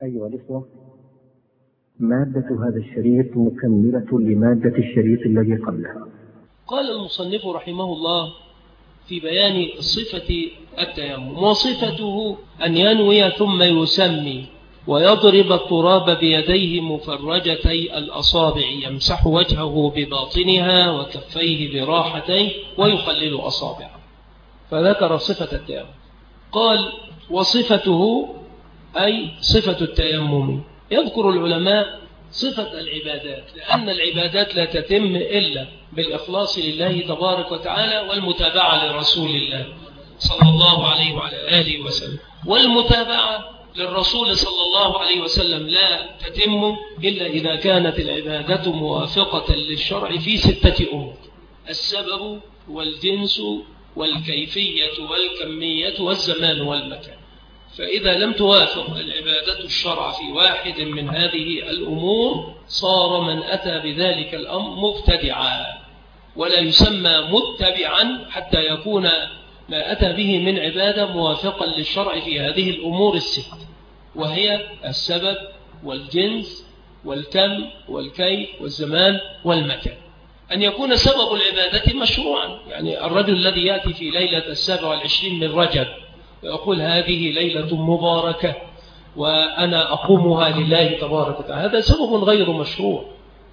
أيها الإخوة، مادة هذا الشريط مكملة لمادة الشريط الذي قبله. قال المصنف رحمه الله في بيان صفة التيمم: وصفته أن ينوي ثم يسمي ويضرب التراب بيديه مفرجتي الأصابع، يمسح وجهه بباطنها وكفيه براحتيه ويقلل أصابعه. فذكر صفة التيمم. قال: وصفته أي صفة التيمم. يذكر العلماء صفة العبادات، لأن العبادات لا تتم إلا بالإخلاص لله تبارك وتعالى والمتابعة لرسول الله صلى الله عليه وعلى آله وسلم. والمتابعة للرسول صلى الله عليه وسلم لا تتم إلا إذا كانت العبادة موافقة للشرع في 6 أمور: السبب والجنس والكيفية والكمية والزمان والمكان. فإذا لم توافق العبادة الشرع في واحد من هذه الأمور صار من أتى بذلك الأمر مبتدعا، ولا يسمى متبعا حتى يكون ما أتى به من عبادة موافقا للشرع في هذه الأمور 6، وهي السبب والجنس والكم والكيف والزمان والمكان. أن يكون سبب العبادة مشروعا، يعني الرجل الذي يأتي في ليلة 27 من رجب ويقول: هذه ليلة مباركة وأنا أقومها لله تبارك وتعالى، هذا سبب غير مشروع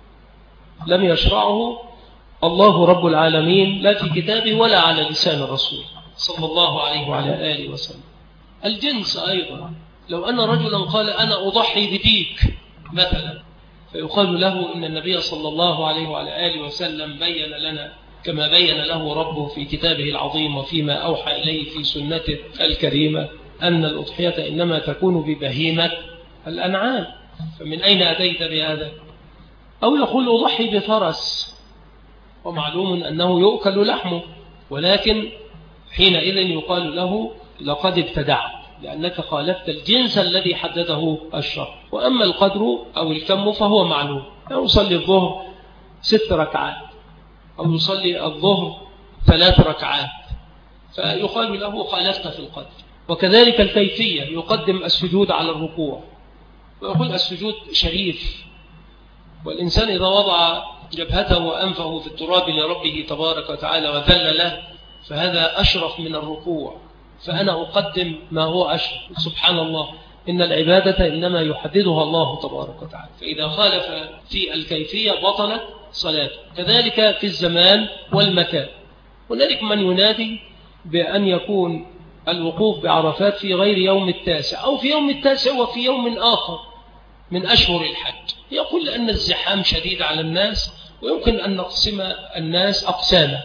لم يشرعه الله رب العالمين لا في كتابه ولا على لسان الرسول صلى الله عليه وعلى آله وسلم. الجنس أيضا، لو أن رجلا قال: أنا أضحي بديك مثلا، فيقال له إن النبي صلى الله عليه وعلى آله وسلم بين لنا كما بين له ربه في كتابه العظيم وفيما أوحى إليه في سنته الكريمة أن الأضحية إنما تكون ببهيمة الأنعام، فمن أين أتيت بهذا؟ أو يقول: أضحي بفرس، ومعلوم أنه يؤكل لحمه، ولكن حينئذ يقال له: لقد ابتدعت، لأنك خالفت الجنس الذي حدده الشرع. وأما القدر أو الكم فهو معلوم، يصلي الظهر 6 ركعات أو يصلي الظهر 3 ركعات، فيقال له: خالفت في القدر. وكذلك الكيفية، يقدم السجود على الركوع، ويقول: السجود شريف، والإنسان إذا وضع جبهته وأنفه في التراب لربه تبارك وتعالى وذل له فهذا أشرف من الركوع، فأنا أقدم ما هو أشرف. سبحان الله، إن العبادة إنما يحددها الله تبارك وتعالى، فإذا خالف في الكيفية بطلت صلاته. كذلك في الزمان والمكان، هنالك من ينادي بأن يكون الوقوف بعرفات في غير يوم 9 أو في يوم 9 وفي يوم آخر من أشهر الحج، يقول لأن الزحام شديد على الناس ويمكن أن نقسم الناس أقساما،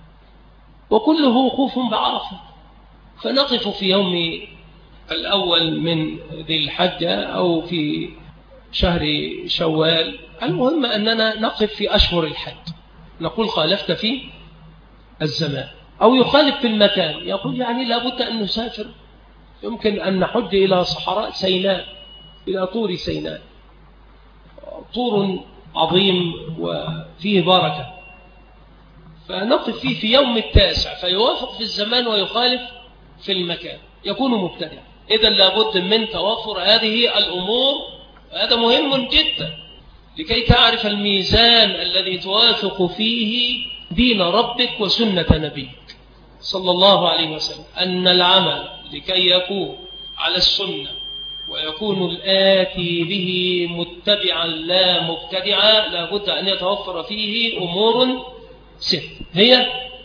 وكله وقوف بعرفة، فنقف في يوم الأول من ذي الحجة أو في شهر شوال. المهم أننا نقف في أشهر الحج. نقول: خالفت في الزمان. أو يخالف في المكان، يقول: يعني لابد أن نسافر، يمكن أن نحج إلى صحراء سيناء، إلى طور سيناء، طور عظيم وفيه بركة، فنقف فيه في يوم 9، فيوافق في الزمان ويخالف في المكان، يكون مبتدع. إذن لابد من توافر هذه الأمور، هذا مهم جدا لكي تعرف الميزان الذي توافق فيه دين ربك وسنة نبيك صلى الله عليه وسلم. أن العمل لكي يكون على السنة ويكون الآتي به متبعا لا مبتدعا لابد أن يتوفر فيه أمور 6، هي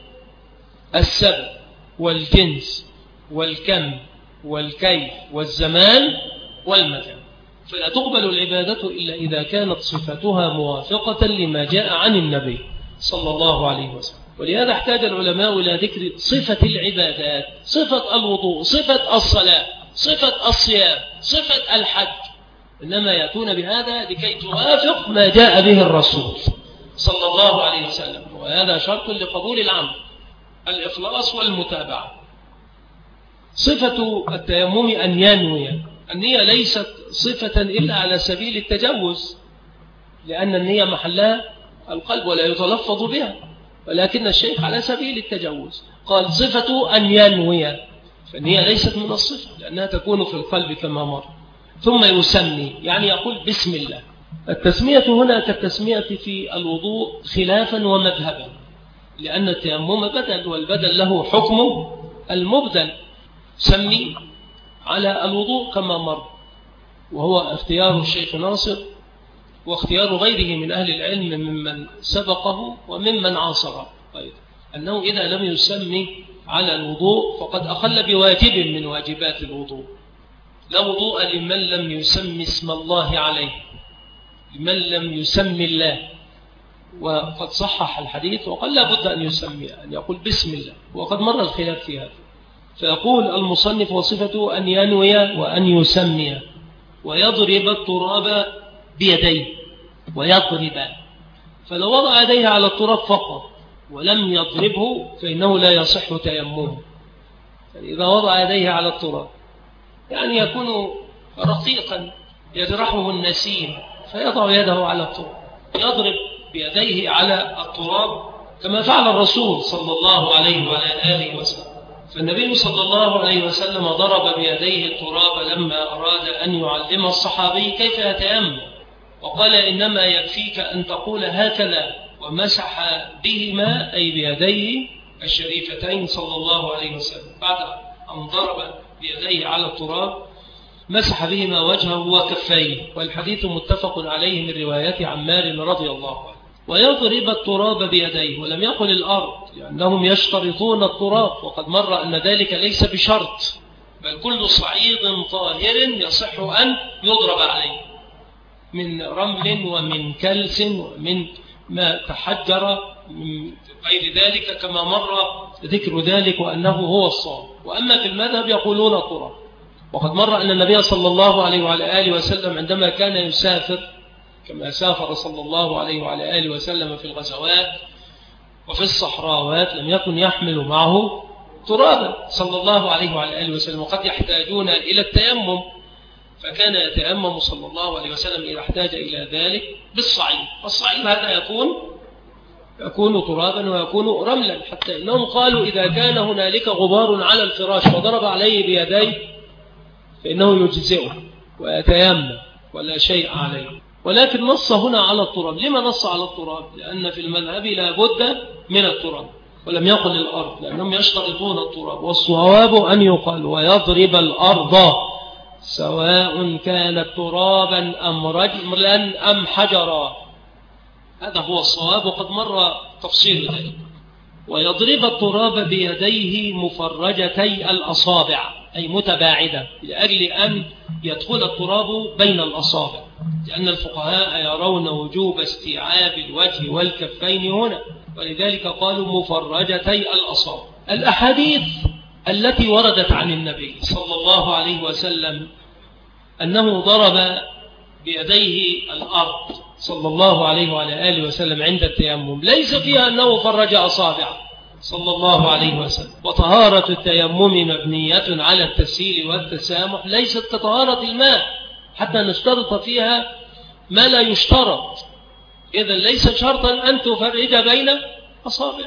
السبب والجنس والكم والكيف والزمان والمكان. فلا تقبل العبادة إلا إذا كانت صفتها موافقة لما جاء عن النبي صلى الله عليه وسلم. ولهذا احتاج العلماء إلى ذكر صفة العبادات: صفة الوضوء، صفة الصلاة، صفة الصيام، صفة الحج، إنما يأتون بهذا لكي توافق ما جاء به الرسول صلى الله عليه وسلم، وهذا شرط لقبول العمل: الإخلاص والمتابعة. صفة التيمم أن ينوي. النية ليست صفة إلا على سبيل التجوز، لأن النية محلها القلب ولا يتلفظ بها، ولكن الشيخ على سبيل التجوز قال: صفة أن ينوي، فالنية ليست من الصفة لأنها تكون في القلب كما مر. ثم يسمي، يعني يقول بسم الله. التسمية هنا كالتسمية في الوضوء خلافا ومذهبا، لأن التيمم بدل، والبدل له حكم المبدل. سمي على الوضوء كما مر، وهو اختيار الشيخ ناصر واختيار غيره من أهل العلم ممن سبقه وممن عاصره، أنه إذا لم يسمي على الوضوء فقد أخل بواجب من واجبات الوضوء. لا وضوء لمن لم يسمي اسم الله عليه، لمن لم يسمي الله. وقد صحح الحديث وقال لا بد أن يسمي، أن يقول بسم الله، وقد مر الخلاف في هذا. فيقول المصنف وصفته أن ينوي وأن يسمي ويضرب التراب بيديه، ويضرب. فلو وضع يديه على التراب فقط ولم يضربه فإنه لا يصح تيممه. إذا وضع يديه على التراب يعني يكون رقيقا يجرحه النسيم فيضع يده على التراب، يضرب بيديه على التراب كما فعل الرسول صلى الله عليه وعلى آله وسلم. فالنبي صلى الله عليه وسلم ضرب بيديه التراب لما أراد أن يعلم الصحابي كيف يتيمم، وقال إنما يكفيك أن تقول هكذا، ومسح بهما أي بيديه الشريفتين صلى الله عليه وسلم. بعد أن ضرب بيديه على التراب مسح بهما وجهه وكفيه، والحديث متفق عليه من رواية عمار رضي الله عنه. ويضرب التراب بيديه، ولم يقل الأرض لأنهم يشترطون التراب، وقد مر أن ذلك ليس بشرط، بل كل صعيد طاهر يصح أن يضرب عليه من رمل ومن كلس ومن ما تحجر من غير ذلك، كما مر ذكر ذلك وأنه هو الصواب. وأما في المذهب يقولون التراب. وقد مر أن النبي صلى الله عليه وعلى آله وسلم عندما كان يسافر، كما سافر صلى الله عليه وعلى آله وسلم في الغزوات وفي الصحراوات، لم يكن يحمل معه ترابا صلى الله عليه وعلى آله وسلم، وقد يحتاجون إلى التيمم، فكان يتيمم صلى الله عليه وسلم إذا احتاج إلى ذلك بالصعيد. والصعيد هذا يكون ترابا ويكون رملا، حتى إنهم قالوا إذا كان هنالك غبار على الفراش وضرب عليه بيديه فإنه يجزئه ويتيمم ولا شيء عليه. ولكن نص هنا على التراب. لما نص على التراب؟ لأن في المذهب لا بد من التراب، ولم يقل الأرض لأنهم يشترطون التراب. والصواب أن يقال ويضرب الأرض سواء كانت ترابا أم رجلا أم حجرا. هذا هو الصواب، وقد مر تفصيل ذلك. ويضرب التراب بيديه مفرجتي الأصابع، أي متباعدة، لأجل أن يدخل التراب بين الأصابع، لأن الفقهاء يرون وجوب استيعاب الوجه والكفين هنا، ولذلك قالوا مفرجتي الأصابع. الأحاديث التي وردت عن النبي صلى الله عليه وسلم أنه ضرب بيديه الأرض صلى الله عليه وعلى آله وسلم عند التيمم ليس فيها أنه فرج أصابعه صلى الله عليه وسلم. وطهارة التيمم مبنية على التسهيل والتسامح، ليست كطهارة الماء حتى نشترط فيها ما لا يشترط. إذن ليس شرطا أن تفرج بين أصابعك،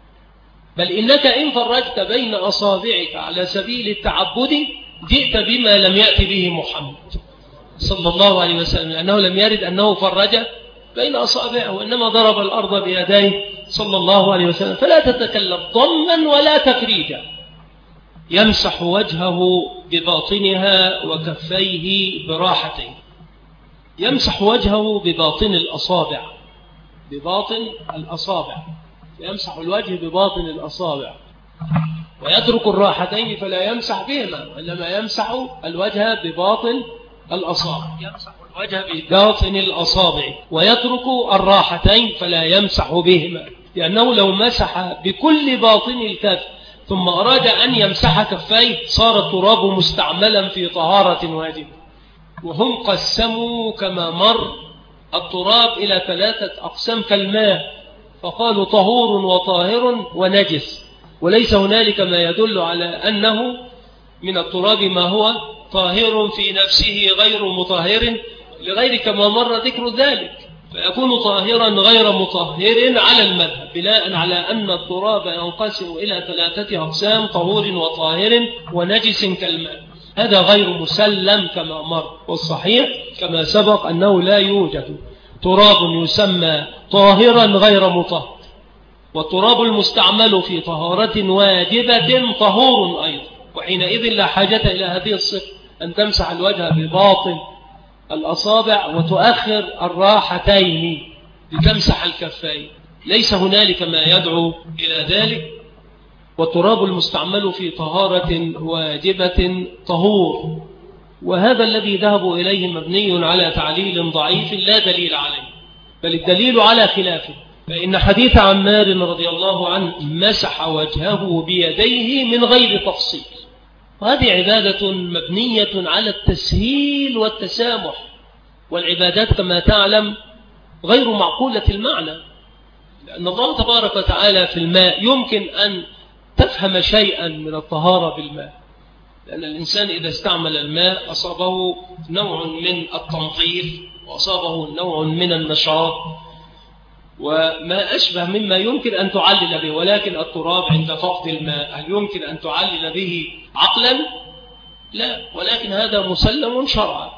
بل إنك إن فرجت بين أصابعك على سبيل التعبد جئت بما لم يأتي به محمد صلى الله عليه وسلم، لأنه لم يرد أنه فرج بين أصابعه، وإنما ضرب الأرض بيديه صلى الله عليه وسلم. فلا تتكلم ضما ولا تفريجا. يمسح وجهه بباطنها وكفيه براحتين. يمسح وجهه بباطن الأصابع، بباطن الأصابع، يمسح الوجه بباطن الأصابع، ويترك الراحتين فلا يمسح بهما، وإنما يمسح الوجه بباطن الأصابع، يمسح الوجه بباطن الأصابع ويترك الراحتين فلا يمسح بهما، لأنه لو مسح بكل باطن الكف ثم أراد أن يمسح كفيه صار التراب مستعملا في طهارة واجبة. وهم قسموا كما مر التراب إلى 3 أقسام كالماء، فقالوا طهور وطاهر ونجس، وليس هنالك ما يدل على أنه من التراب ما هو طاهر في نفسه غير مطهر لغير، كما مر ذكر ذلك، فيكون طاهرا غير مطهر على المذهب، بناء على أن التراب ينقسم إلى 3 أقسام: طهور وطاهر ونجس كالماء. هذا غير مسلم كما مر، والصحيح كما سبق أنه لا يوجد تراب يسمى طاهرا غير مطهر، والتراب المستعمل في طهارة واجبة طهور أيضا، وحينئذ لا حاجة إلى هذه الصفة أن تمسح الوجه بباطن الأصابع وتؤخر الراحتين لتمسح الكفين، ليس هنالك ما يدعو إلى ذلك. والتراب المستعمل في طهارة واجبة طهور، وهذا الذي ذهبوا إليه مبني على تعليل ضعيف لا دليل عليه، بل الدليل على خلافه، فإن حديث عمار رضي الله عنه مسح وجهه بيديه من غير تفصيل، وهذه عبادة مبنية على التسهيل والتسامح، والعبادات كما تعلم غير معقولة المعنى، لأن الله تبارك وتعالى في الماء يمكن أن تفهم شيئا من الطهارة بالماء، لأن الإنسان إذا استعمل الماء أصابه نوع من التنظيف وأصابه نوع من النشاط وما أشبه مما يمكن أن تعلل به، ولكن التراب عند فقد الماء هل يمكن أن تعلل به عقلا؟ لا، ولكن هذا مسلم شرعا.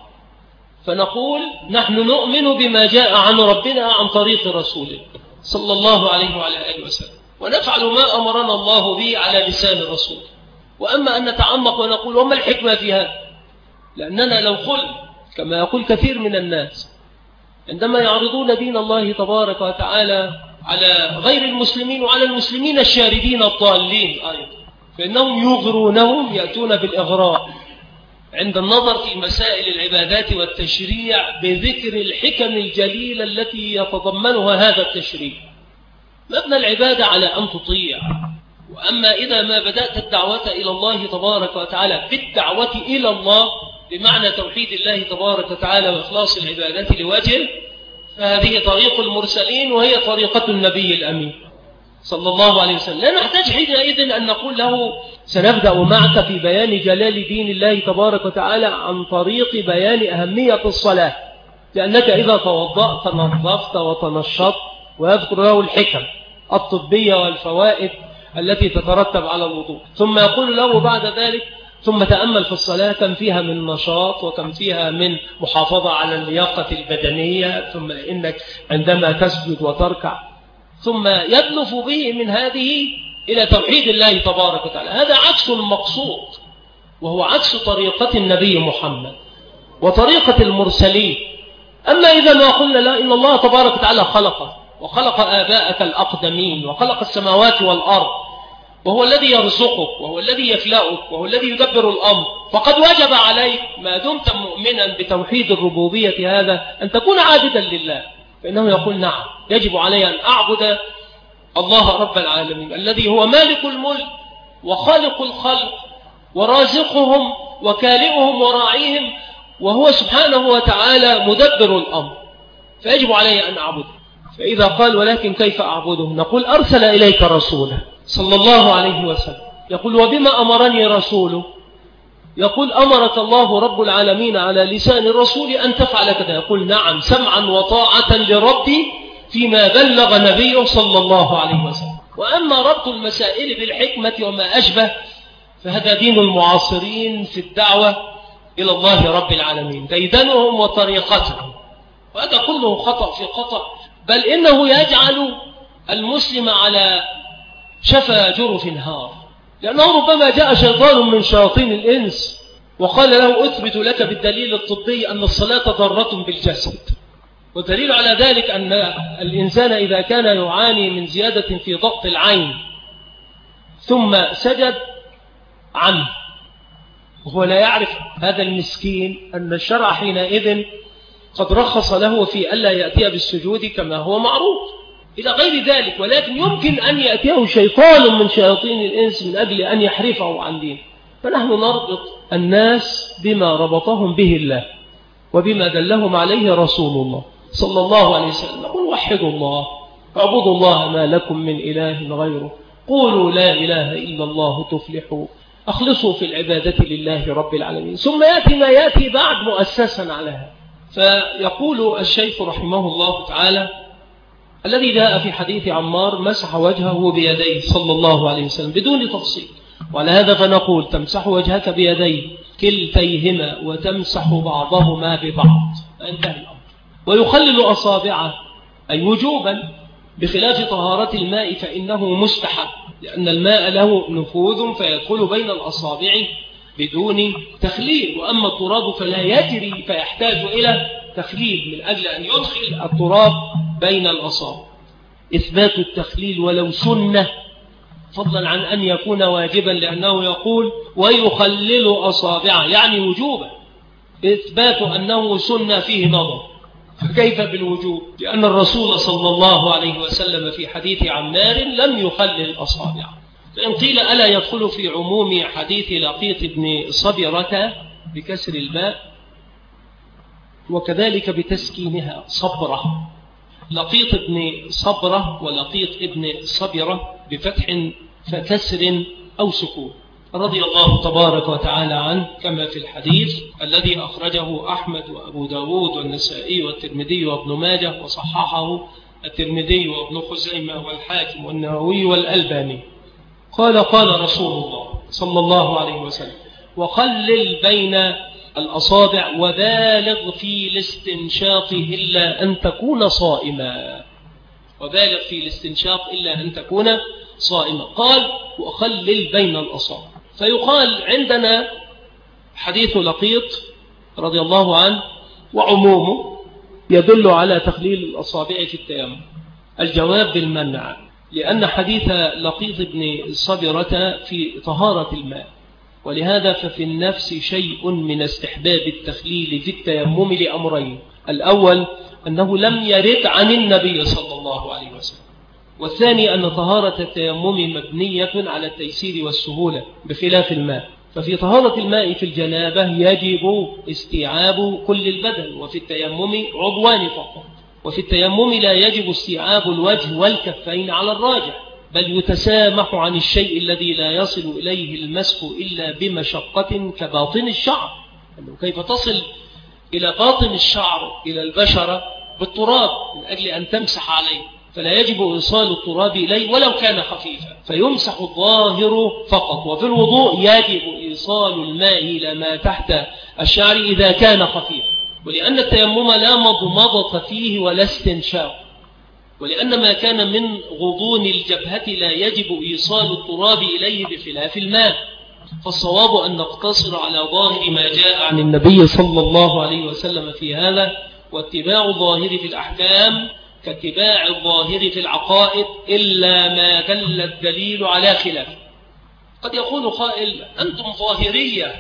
فنقول نحن نؤمن بما جاء عن ربنا عن طريق رسوله صلى الله عليه وعلى آله وسلم، ونفعل ما أمرنا الله به على لسان الرسول. وأما أن نتعمق ونقول وما الحكمة في هذا، لأننا لو قلنا كما يقول كثير من الناس عندما يعرضون دين الله تبارك وتعالى على غير المسلمين وعلى المسلمين الشاردين الضالين أيضا، فإنهم يغرونهم، يأتون بالإغراء عند النظر في مسائل العبادات والتشريع بذكر الحكم الجليلة التي يتضمنها هذا التشريع. مبنى العبادة على أن تطيع، وأما إذا ما بدأت الدعوة إلى الله تبارك وتعالى بالدعوة إلى الله بمعنى توحيد الله تبارك وتعالى وإخلاص العبادات لوجهه، فهذه طريق المرسلين وهي طريقة النبي الأمين صلى الله عليه وسلم. لا نحتاج حينئذ أن نقول له سنبدأ معك في بيان جلال دين الله تبارك وتعالى عن طريق بيان أهمية الصلاة، لأنك إذا توضأت نظفت وتنشطت، ويذكر له الحكم الطبية والفوائد التي تترتب على الوضوء، ثم يقول له بعد ذلك ثم تأمل في الصلاة كم فيها من نشاط وكم فيها من محافظة على اللياقة البدنية، ثم إنك عندما تسجد وتركع، ثم يبلف به من هذه إلى توحيد الله تبارك وتعالى. هذا عكس المقصود، وهو عكس طريقة النبي محمد وطريقة المرسلين. أما إذا ما قلنا لا، إن الله تبارك وتعالى خلقه وخلق آباءك الأقدمين وخلق السماوات والأرض، وهو الذي يرزقك وهو الذي يخلقك وهو الذي يدبر الأمر، فقد وجب عليك ما دمت مؤمنا بتوحيد الربوبية هذا أن تكون عابدا لله. فإنه يقول نعم، يجب علي أن أعبد الله رب العالمين الذي هو مالك الملك وخالق الخلق ورازقهم وكالئهم وراعيهم، وهو سبحانه وتعالى مدبر الأمر، فيجب علي أن أعبده. فإذا قال ولكن كيف أعبده، نقول أرسل إليك رسوله صلى الله عليه وسلم، يقول وبما أمرني رسوله، يقول أمرك الله رب العالمين على لسان الرسول أن تفعل كذا، يقول نعم سمعا وطاعة لربي فيما بلغ نبيه صلى الله عليه وسلم. وأما ربط المسائل بالحكمة وما أشبه فهذا دين المعاصرين في الدعوة إلى الله رب العالمين، ديدنهم وطريقتهم، وهذا كله خطأ في خطأ، بل إنه يجعل المسلم على شفا جرف هار، لأنه ربما جاء شيطان من شياطين الإنس وقال له أثبت لك بالدليل الطبي أن الصلاة ضارة بالجسد، والدليل على ذلك أن الإنسان إذا كان يعاني من زيادة في ضغط العين ثم سجد عنه وهو لا يعرف هذا المسكين أن الشرع حينئذ قد رخص له في ألا يأتي بالسجود كما هو معروف إلى غير ذلك، ولكن يمكن أن يأتيه شيطان من شياطين الإنس من أجل أن يحرفه عن دين. فنحن نربط الناس بما ربطهم به الله وبما دلهم عليه رسول الله صلى الله عليه وسلم. نقول وحدوا الله، اعبدوا الله ما لكم من إله غيره، قولوا لا إله إلا الله تفلحوا، أخلصوا في العبادة لله رب العالمين. ثم يأتي ما يأتي بعد مؤسسا على هذا. فيقول الشيخ رحمه الله تعالى الذي جاء في حديث عمار مسح وجهه بيديه صلى الله عليه وسلم بدون تفصيل، وعلى هذا فنقول تمسح وجهك بيديه كلتيهما وتمسح بعضهما ببعض، انتهى الأمر. ويخلل أصابعه أي وجوبا، بخلاف طهارة الماء فإنه مستحب، لأن الماء له نفوذ فيدخل بين الأصابع بدون تخليل، وأما التراب فلا يجري فيحتاج إلى تخليل من أجل أن يدخل التراب بين الأصابع. إثبات التخليل ولو سنة، فضلا عن أن يكون واجبا، لأنه يقول ويخلل أصابعه يعني وجوبا. إثبات أنه سنة فيه نظر، فكيف بالوجوب؟ لأن الرسول صلى الله عليه وسلم في حديث عمار لم يخلل أصابعه. فإن قيل ألا يدخل في عموم حديث لقيط بن صبرة بكسر الباء وكذلك بتسكينها صبرة، لقيط بن صبرة ولقيط ابن صبرة بفتح فكسر أو سكون، رضي الله تبارك وتعالى عنه، كما في الحديث الذي أخرجه أحمد وأبو داود والنسائي والترمذي وابن ماجه وصححه الترمذي وابن خزيمة والحاكم والنووي والألباني. قال رسول الله صلى الله عليه وسلم وخلل بين الأصابع وبالغ في الاستنشاق إلا أن تكون صائما، وبالغ في الاستنشاق إلا أن تكون صائما. قال وخلل بين الأصابع. فيقال عندنا حديث لقيط رضي الله عنه وعمومه يدل على تخليل الأصابع في التيمم. الجواب بالمنع، لأن حديث لقيط بن صبرة في طهارة الماء، ولهذا ففي النفس شيء من استحباب التخليل في التيمم لأمرين: الأول أنه لم يرد عن النبي صلى الله عليه وسلم، والثاني أن طهارة التيمم مبنية على التيسير والسهولة بخلاف الماء. ففي طهارة الماء في الجنابة يجب استيعاب كل البدن، وفي التيمم عضوان فقط. وفي التيمم لا يجب استيعاب الوجه والكفين على الراجح، بل يتسامح عن الشيء الذي لا يصل إليه المسح إلا بمشقة كباطن الشعر. كيف تصل إلى باطن الشعر إلى البشرة بالتراب من أجل أن تمسح عليه؟ فلا يجب إيصال التراب إليه ولو كان خفيفا، فيمسح الظاهر فقط. وفي الوضوء يجب إيصال الماء إلى ما تحت الشعر إذا كان خفيفا، ولأن التيمم لا مضمضة فيه ولا استنشاق، ولأن ما كان من غضون الجبهة لا يجب إيصال التراب إليه بخلاف الماء. فالصواب أن نقتصر على ظاهر ما جاء عن النبي صلى الله عليه وسلم في هذا، واتباع الظاهر في الأحكام كاتباع الظاهر في العقائد إلا ما دل الدليل على خلافه. قد يقول قائل أنتم ظاهرية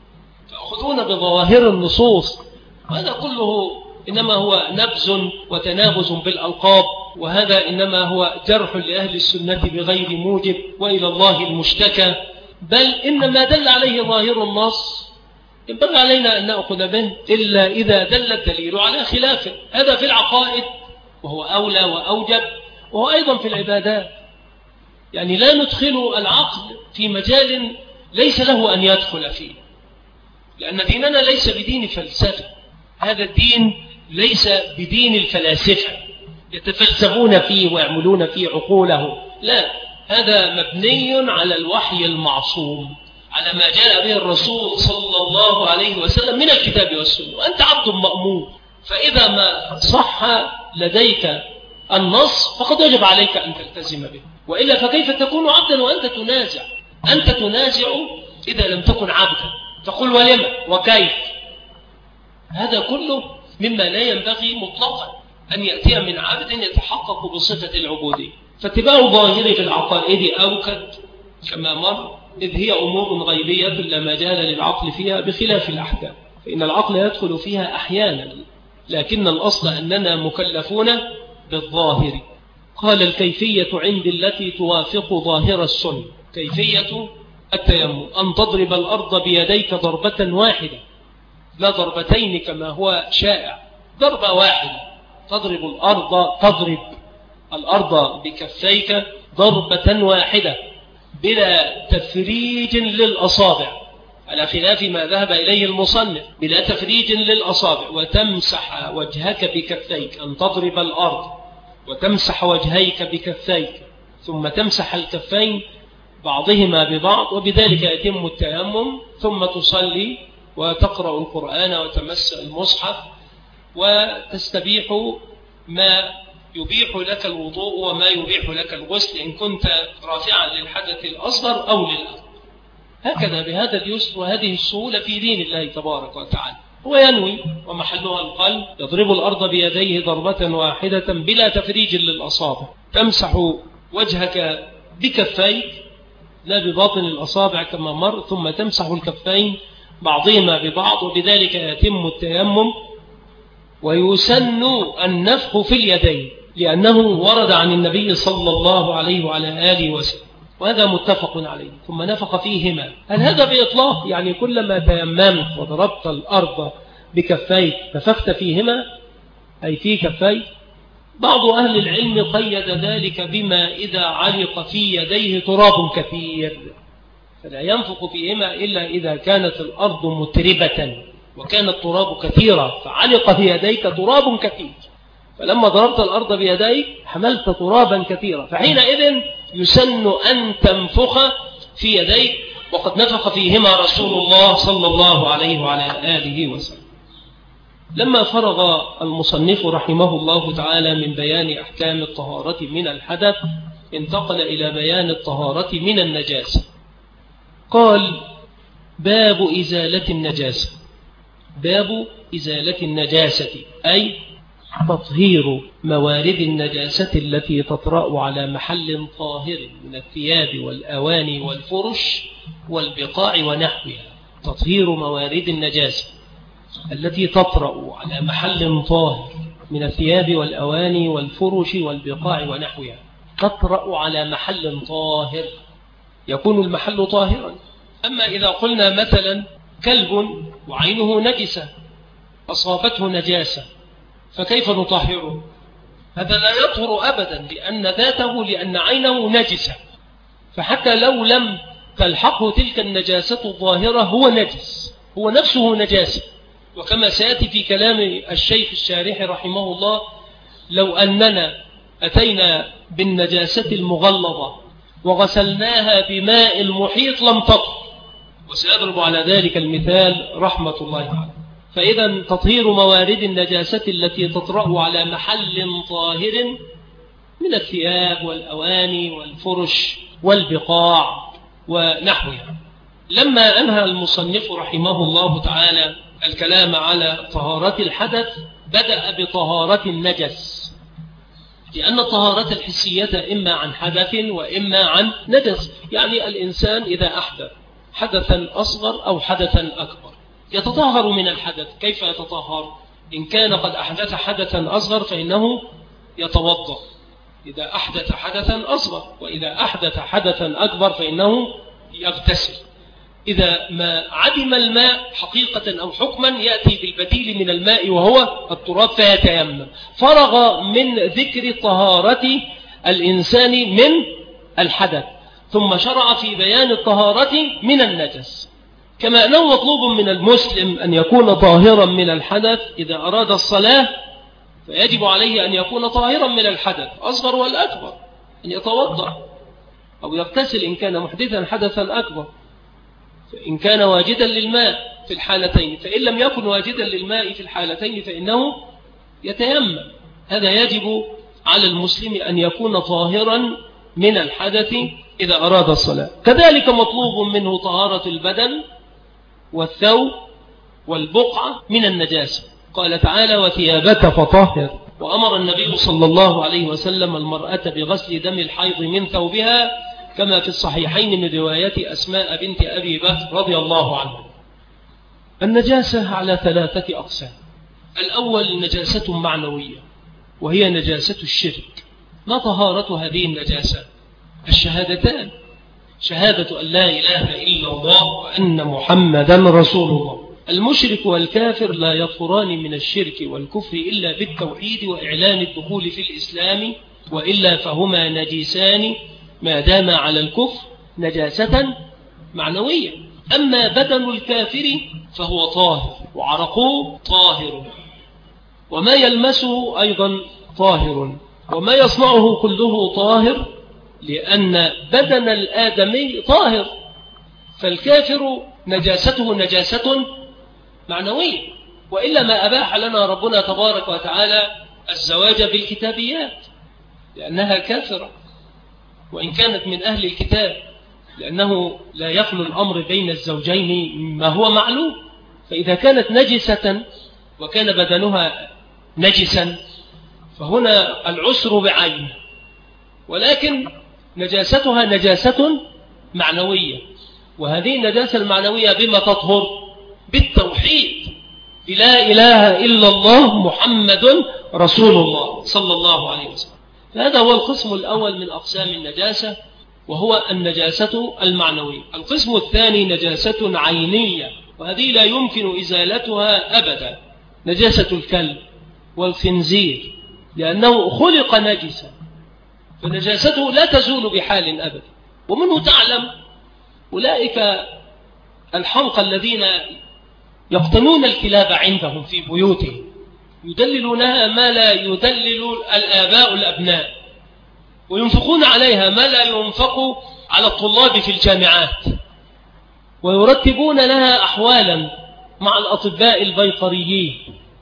تأخذون بظواهر النصوص، هذا كله إنما هو نبذ وتنابز بالألقاب، وهذا إنما هو جرح لأهل السنة بغير موجب وإلى الله المشتكى، بل إن ما دل عليه ظاهر النص ينبغي علينا أن نأخذ به إلا إذا دل الدليل على خلافه. هذا في العقائد وهو أولى وأوجب، وهو أيضا في العبادات. يعني لا ندخل العقل في مجال ليس له أن يدخل فيه، لأن ديننا ليس بدين فلسفة. هذا الدين ليس بدين الفلاسفة يتفلسفون فيه ويعملون فيه عقوله، لا، هذا مبني على الوحي المعصوم، على ما جاء به الرسول صلى الله عليه وسلم من الكتاب والسنة. وأنت عبد مأمور، فإذا ما صح لديك النص فقد يجب عليك أن تلتزم به، وإلا فكيف تكون عبدا وأنت تنازع؟ أنت تنازع إذا لم تكن عبدا، تقول ولما وكيف. هذا كله مما لا ينبغي مطلقا أن يأتي من عبد يتحقق بصفة العبودية. فاتباع ظاهر في العقائد أوكد كما مر، إذ هي أمور غيبية لا مجال للعقل فيها بخلاف الأحكام، فإن العقل يدخل فيها أحيانا، لكن الأصل أننا مكلفون بالظاهر. قال الكيفية عند التي توافق ظاهر السنة. كيفية التيمم أن تضرب الأرض بيديك ضربة واحدة، لا ضربتين كما هو شائع، ضربة واحدة. تضرب الأرض بكفيك ضربة واحدة بلا تفريج للأصابع، على خلاف ما ذهب إليه المصنف، بلا تفريج للأصابع. وتمسح وجهك بكفيك، أن تضرب الأرض وتمسح وجهيك بكفيك، ثم تمسح الكفين بعضهما ببعض، وبذلك يتم التيمم. ثم تصلي وتقرأ القرآن وتمس المصحف وتستبيح ما يبيح لك الوضوء وما يبيح لك الغسل إن كنت رافعا للحدث الأصغر أو للأكبر. هكذا بهذا اليسر وهذه السهولة في دين الله تبارك وتعالى. هو ينوي ومحلها القلب، يضرب الأرض بيديه ضربة واحدة بلا تفريج للأصابع، تمسح وجهك بكفيك لا بباطن الأصابع كما مر، ثم تمسح الكفين بعضهما ببعض، وبذلك يتم التيمم. ويسن النفخ في اليدين لأنه ورد عن النبي صلى الله عليه وعلى آله وسلم، وهذا متفق عليه. ثم نفخ فيهما. هل هذا بإطلاق يعني كلما تيممت وضربت الأرض بكفيك نفخت فيهما أي في كفيك؟ بعض أهل العلم قيد ذلك بما إذا علق في يديه تراب كثير، فلا ينفخ فيهما إلا إذا كانت الأرض متربة وكان التراب كثيرا، فعلق في يديك تراب كثير، فلما ضربت الأرض بيديك حملت ترابا كثيرا، فحينئذ يسن أن تنفخ في يديك، وقد نفخ فيهما رسول الله صلى الله عليه وعلى آله وسلم. لما فرغ المصنف رحمه الله تعالى من بيان أحكام الطهارة من الحدث، انتقل إلى بيان الطهارة من النجاسة. قال: باب إزالة النجاسة. باب إزالة النجاسة أي تطهير موارد النجاسة التي تطرأ على محل طاهر من الثياب والأواني والفرش والبقاع ونحوها. تطهير موارد النجاسة التي تطرأ على محل طاهر من الثياب والأواني والفرش والبقاع ونحوها. تطرأ على محل طاهر، يكون المحل طاهرا. أما إذا قلنا مثلا كلب وعينه نجسة أصابته نجاسة، فكيف نطهره؟ هذا لا يطهر أبدا لأن عينه نجسة، فحتى لو لم تلحقه تلك النجاسة الظاهرة هو نجس، هو نفسه نجاسة. وكما سيأتي في كلام الشيخ الشارح رحمه الله: لو أننا أتينا بالنجاسة المغلظة وغسلناها بماء المحيط لم تطهر، وسيضرب على ذلك المثال رحمة الله عليه. فإذا تطهير موارد النجاسة التي تطرأ على محل طاهر من الثياب والأواني والفرش والبقاع ونحوها. لما أنهى المصنف رحمه الله تعالى الكلام على طهارة الحدث، بدأ بطهارة النجس، لأن الطهارة الحسية إما عن حدث وإما عن نجس. يعني الإنسان إذا أحدث حدثا أصغر أو حدثا أكبر يتطهر من الحدث. كيف يتطهر؟ إن كان قد أحدث حدثا أصغر فإنه يتوضأ إذا أحدث حدثا أصغر، وإذا أحدث حدثا أكبر فإنه يغتسل. إذا ما عدم الماء حقيقة أو حكما يأتي بالبديل من الماء وهو التراب فيتيمم. فرغ من ذكر طهارة الإنسان من الحدث، ثم شرع في بيان الطهارة من النجس. كما أنه مطلوب من المسلم أن يكون طاهرا من الحدث إذا أراد الصلاة، فيجب عليه أن يكون طاهرا من الحدث أصغر والأكبر، أن يتوضأ أو يغتسل إن كان محدثا حدثا أكبر، إن كان واجدا للماء في الحالتين، فإن لم يكن واجدا للماء في الحالتين فإنه يتيمم. هذا يجب على المسلم أن يكون طاهرا من الحدث إذا أراد الصلاة. كذلك مطلوب منه طهارة البدن والثوب والبقعة من النجاسة. قال تعالى: وثيابك فطهر. وأمر النبي صلى الله عليه وسلم المرأة بغسل دم الحيض من ثوبها، كما في الصحيحين من رواية أسماء بنت أبي بكر رضي الله عنه. النجاسة على 3 أقسام. الأول نجاسة معنوية، وهي نجاسة الشرك. ما طهارة هذه النجاسة؟ الشهادتان، شهادة أن لا إله إلا الله وأن محمدا رسول الله. المشرك والكافر لا يطهران من الشرك والكفر إلا بالتوحيد وإعلان الدخول في الإسلام، وإلا فهما نجسان ما دام على الكفر نجاسة معنوية. أما بدن الكافر فهو طاهر، وعرقه طاهر، وما يلمسه أيضا طاهر، وما يصنعه كله طاهر، لأن بدن الآدمي طاهر. فالكافر نجاسته نجاسة معنوية، وإلا ما أباح لنا ربنا تبارك وتعالى الزواج بالكتابيات لأنها كافرة وإن كانت من أهل الكتاب، لأنه لا يخلو الأمر بين الزوجين ما هو معلوم. فإذا كانت نجسة وكان بدنها نجسا فهنا العسر بعين، ولكن نجاستها نجاسة معنوية، وهذه النجاسة المعنوية بما تطهر؟ بالتوحيد، بلا إله إلا الله محمد رسول الله صلى الله عليه وسلم. هذا هو القسم الأول من أقسام النجاسة، وهو النجاسة المعنوية. القسم الثاني نجاسة عينية، وهذه لا يمكن إزالتها أبدا، نجاسة الكلب والخنزير، لأنه خلق نجسا فنجاسته لا تزول بحال أبدا. ومنه تعلم أولئك الحمقى الذين يقتنون الكلاب عندهم في بيوتهم، يدللونها ما لا يدلل الآباء الأبناء، وينفقون عليها ما لا ينفق على الطلاب في الجامعات، ويرتبون لها أحوالا مع الأطباء البيطريين،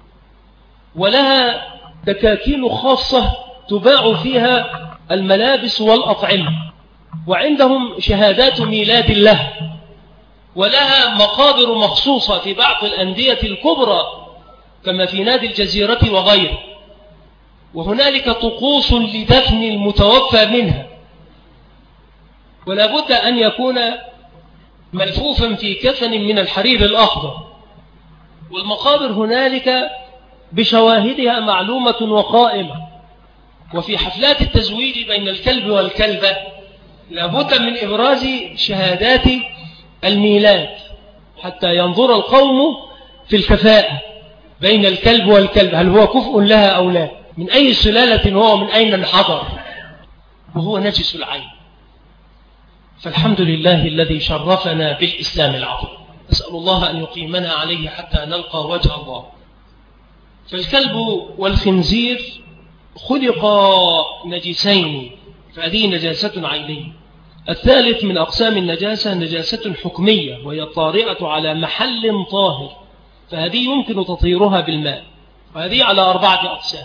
ولها دكاكين خاصة تباع فيها الملابس والأطعمة، وعندهم شهادات ميلاد له، ولها مقابر مخصوصة في بعض الأندية الكبرى كما في نادي الجزيرة وغيره، وهنالك طقوس لدفن المتوفى منها، ولا بد أن يكون ملفوفا في كفن من الحرير الأخضر. والمقابر هنالك بشواهدها معلومة وقائمة. وفي حفلات التزويج بين الكلب والكلبة لا بد من إبراز شهادات الميلاد حتى ينظر القوم في الكفاءة بين الكلب والكلب، هل هو كفء لها أو لا، من أي سلالة هو ومن أين انحدر، وهو نجس العين. فالحمد لله الذي شرفنا بالإسلام العظيم، أسأل الله أن يقيمنا عليه حتى نلقى وجه الله. فالكلب والخنزير خلقا نجسين، فهذه نجاسة عينية. الثالث من أقسام النجاسة نجاسة حكمية، وهي الطارئة على محل طاهر، فهذه يمكن تطهيرها بالماء، وهذه على 4 أقسام.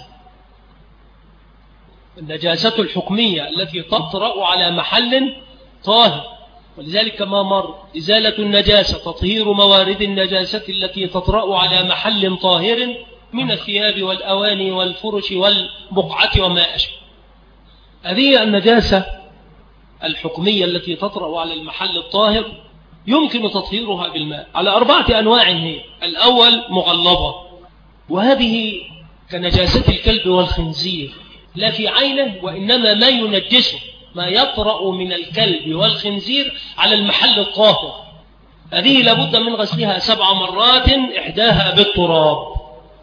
النجاسة الحكمية التي تطرأ على محل طاهر، ولذلك كما مر إزالة النجاسة تطهير موارد النجاسة التي تطرأ على محل طاهر من الثياب والأواني والفرش والبقعة وما أشبه. هذه النجاسة الحكمية التي تطرأ على المحل الطاهر يمكن تطهيرها بالماء على 4 أنواع هي. الأول مغلظة، وهذه كنجاسة الكلب والخنزير لا في عينه، وإنما ما ينجسه ما يطرأ من الكلب والخنزير على المحل الطاهر، هذه لابد من غسلها 7 مرات إحداها بالتراب.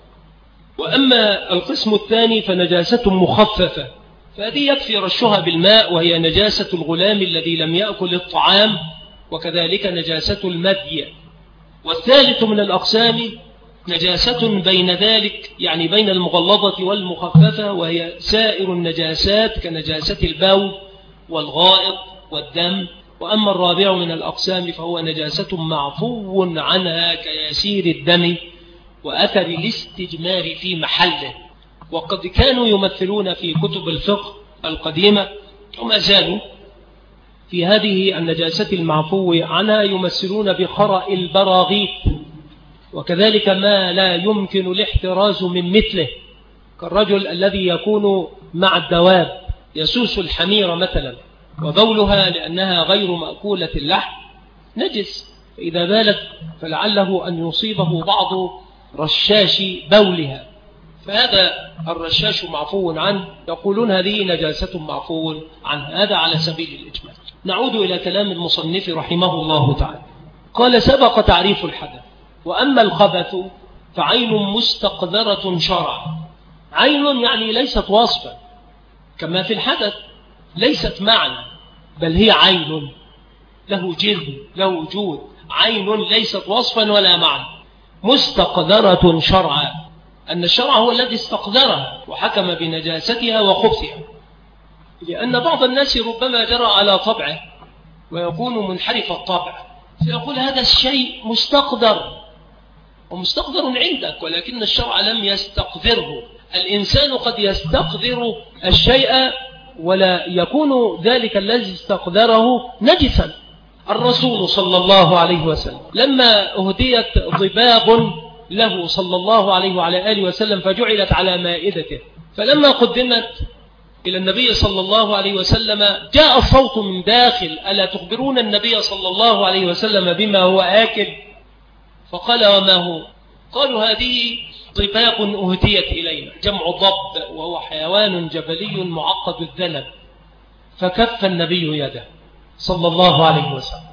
وأما القسم الثاني فنجاسة مخففة، فهذه يكفي رشها بالماء، وهي نجاسة الغلام الذي لم يأكل الطعام، وكذلك نجاسة المذي. والثالث من الأقسام نجاسة بين ذلك، يعني بين المغلظة والمخففة، وهي سائر النجاسات كنجاسة البول والغائط والدم. وأما الرابع من الأقسام فهو نجاسة معفو عنها كيسير الدم وأثر الاستجمار في محله. وقد كانوا يمثلون في كتب الفقه القديمة وما زالوا في هذه النجاسة المعفو عنها يمثلون بخرأ البراغيث، وكذلك ما لا يمكن الاحتراز من مثله، كالرجل الذي يكون مع الدواب يسوس الحمير مثلا، وبولها لأنها غير مأكولة اللحم نجس، فإذا بالت فلعله أن يصيبه بعض رشاش بولها، فهذا الرشاش معفو عنه، يقولون هذه نجاسة معفو عنه. هذا على سبيل الإجمال. نعود إلى كلام المصنف رحمه الله تعالى. قال: سبق تعريف الحدث. وأما الخبث فعين مستقذرة شرعا. عين يعني ليست وصفا كما في الحدث، ليست معنى، بل هي عين له جذب له وجود، عين ليست وصفا ولا معنى، مستقذرة شرعا، أن الشرع هو الذي استقذرها وحكم بنجاستها وخبثها. لأن بعض الناس ربما جرى على طبعه ويكون منحرف الطبع، فيقول هذا الشيء مستقذر، ومستقذر عندك، ولكن الشرع لم يستقذره. الإنسان قد يستقذر الشيء ولا يكون ذلك الذي استقذره نجسا. الرسول صلى الله عليه وسلم لما أهديت ضباب له صلى الله عليه وعلى آله وسلم فجعلت على مائدته، فلما قدمت إلى النبي صلى الله عليه وسلم جاء الصوت من داخل: ألا تخبرون النبي صلى الله عليه وسلم بما هو آكل؟ فقال: وما هو؟ قالوا: هذه ضباب أهديت إلينا، جمع ضب وهو حيوان جبلي معقد الذنب. فكف النبي يده صلى الله عليه وسلم.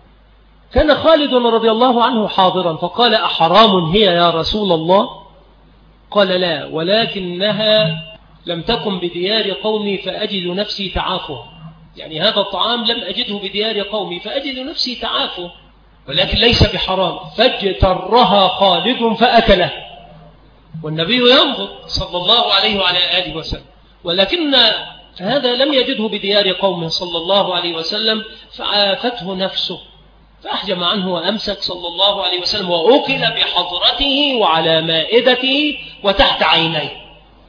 كان خالد رضي الله عنه حاضرا فقال: أحرام هي يا رسول الله؟ قال: لا، ولكنها لم تكن بديار قومي فأجد نفسي تعافه. يعني هذا الطعام لم أجده بديار قومي فأجد نفسي تعافه، ولكن ليس بحرام. فاجترها خالد فأكله، والنبي ينظر صلى الله عليه وعلى آله وسلم، ولكن هذا لم يجده بديار قومه صلى الله عليه وسلم فعافته نفسه فأحجم عنه وأمسك صلى الله عليه وسلم، وأكل بحضرته وعلى مائدته وتحت عينيه.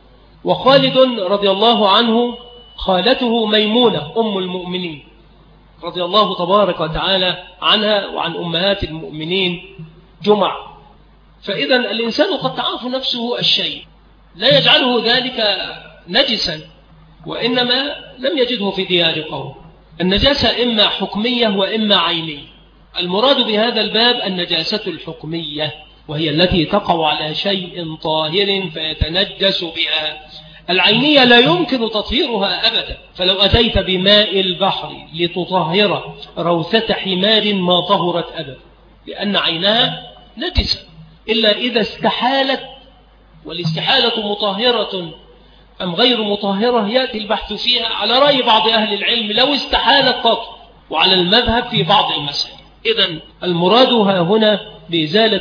وخالد رضي الله عنه خالته ميمونة أم المؤمنين رضي الله تبارك وتعالى عنها وعن أمهات المؤمنين جمع. فإذا الإنسان قد تعاف نفسه الشيء لا يجعله ذلك نجسا، وإنما لم يجده في ديار قوم. النجاسة إما حكمية وإما عينية. المراد بهذا الباب النجاسة الحكمية، وهي التي تقع على شيء طاهر فيتنجس بها. العينية لا يمكن تطهيرها أبدا، فلو أتيت بماء البحر لتطهر روثة حمار ما طهرت أبدا، لأن عينها نجسة إلا إذا استحالت، والاستحالة مطهرة أم غير مطهرة يأتي البحث فيها على رأي بعض أهل العلم لو استحالت تطهر، وعلى المذهب في بعض المسائل. إذن المراد هنا بإزالة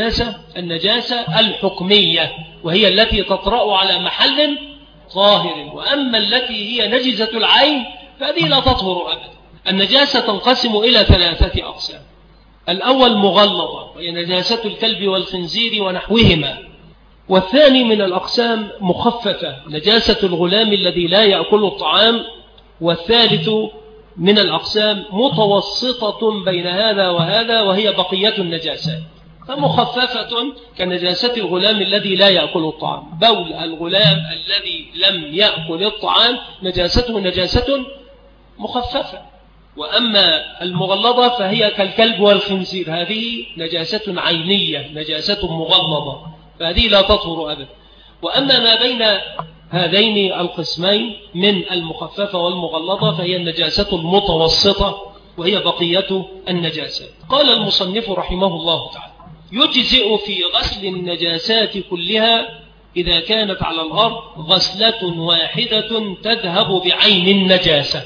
النجاسة الحكمية، وهي التي تطرأ على محل طاهر. وأما التي هي نجسة العين فهذه لا تطهر أبدا. النجاسة تنقسم إلى 3 أقسام. الأول مغلظة، وهي نجاسة الكلب والخنزير ونحوهما. والثاني من الأقسام مخففة، نجاسة الغلام الذي لا يأكل الطعام. والثالث من الأقسام متوسطة بين هذا وهذا، وهي بقية النجاسات. فمخففة كنجاسة الغلام الذي لا يأكل الطعام. بول الغلام الذي لم يأكل الطعام نجاسته نجاسة مخففة. وأما المغلظة فهي كالكلب والخنزير، هذه نجاسة عينية، نجاسة مغلظة، فهذه لا تطهر أبدا. وأما ما بين هذين القسمين من المخففة والمغلظة فهي النجاسة المتوسطة، وهي بقية النجاسات. قال المصنف رحمه الله تعالى: يجزئ في غسل النجاسات كلها إذا كانت على الأرض غسلة واحدة تذهب بعين النجاسة.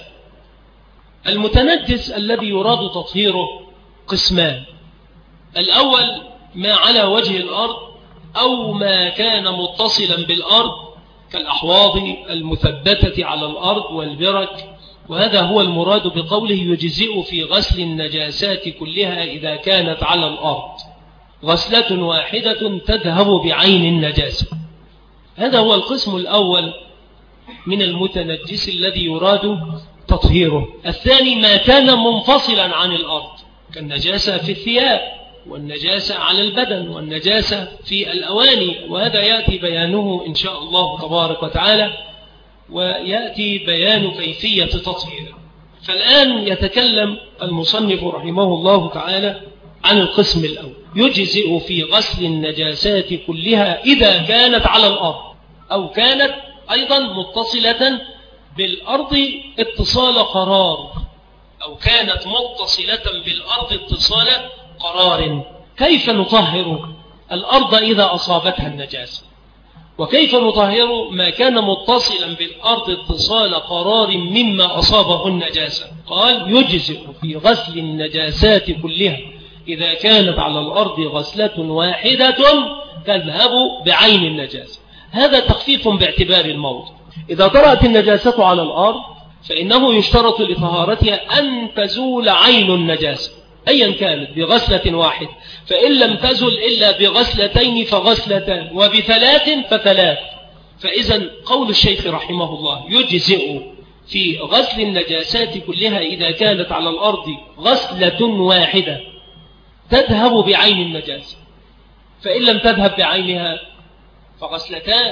المتنجس الذي يراد تطهيره قسمان: الأول ما على وجه الأرض أو ما كان متصلا بالأرض كالأحواض المثبتة على الأرض والبرك، وهذا هو المراد بقوله يجزئ في غسل النجاسات كلها إذا كانت على الأرض غسلة واحدة تذهب بعين النجاسة. هذا هو القسم الأول من المتنجس الذي يراد تطهيره. الثاني ما كان منفصلا عن الأرض كالنجاسة في الثياب، والنجاسة على البدن، والنجاسة في الأواني، وهذا يأتي بيانه إن شاء الله تبارك وتعالى، ويأتي بيان كيفية تطهيره. فالآن يتكلم المصنف رحمه الله تعالى عن القسم الأول: يجزئ في غسل النجاسات كلها إذا كانت على الأرض أو كانت أيضا متصلة بالأرض اتصال قرار، أو كانت متصلة بالأرض اتصال قرار. كيف نطهر الأرض إذا أصابتها النجاسة؟ وكيف نطهر ما كان متصلا بالأرض اتصال قرار مما أصابه النجاسة؟ قال: يجزئ في غسل النجاسات كلها إذا كانت على الأرض غسلة واحدة تذهب بعين النجاسة. هذا تخفيف باعتبار الموضع. إذا طرأت النجاسة على الأرض فإنه يشترط لطهارتها أن تزول عين النجاسة، أيا كانت بغسلة واحدة، فإن لم تزل إلا بغسلتين فغسلتان، وبثلاث فثلاث. فإذا قول الشيخ رحمه الله يجزئ في غسل النجاسات كلها إذا كانت على الأرض غسلة واحدة تذهب بعين النجاسة، فإن لم تذهب بعينها فغسلتان،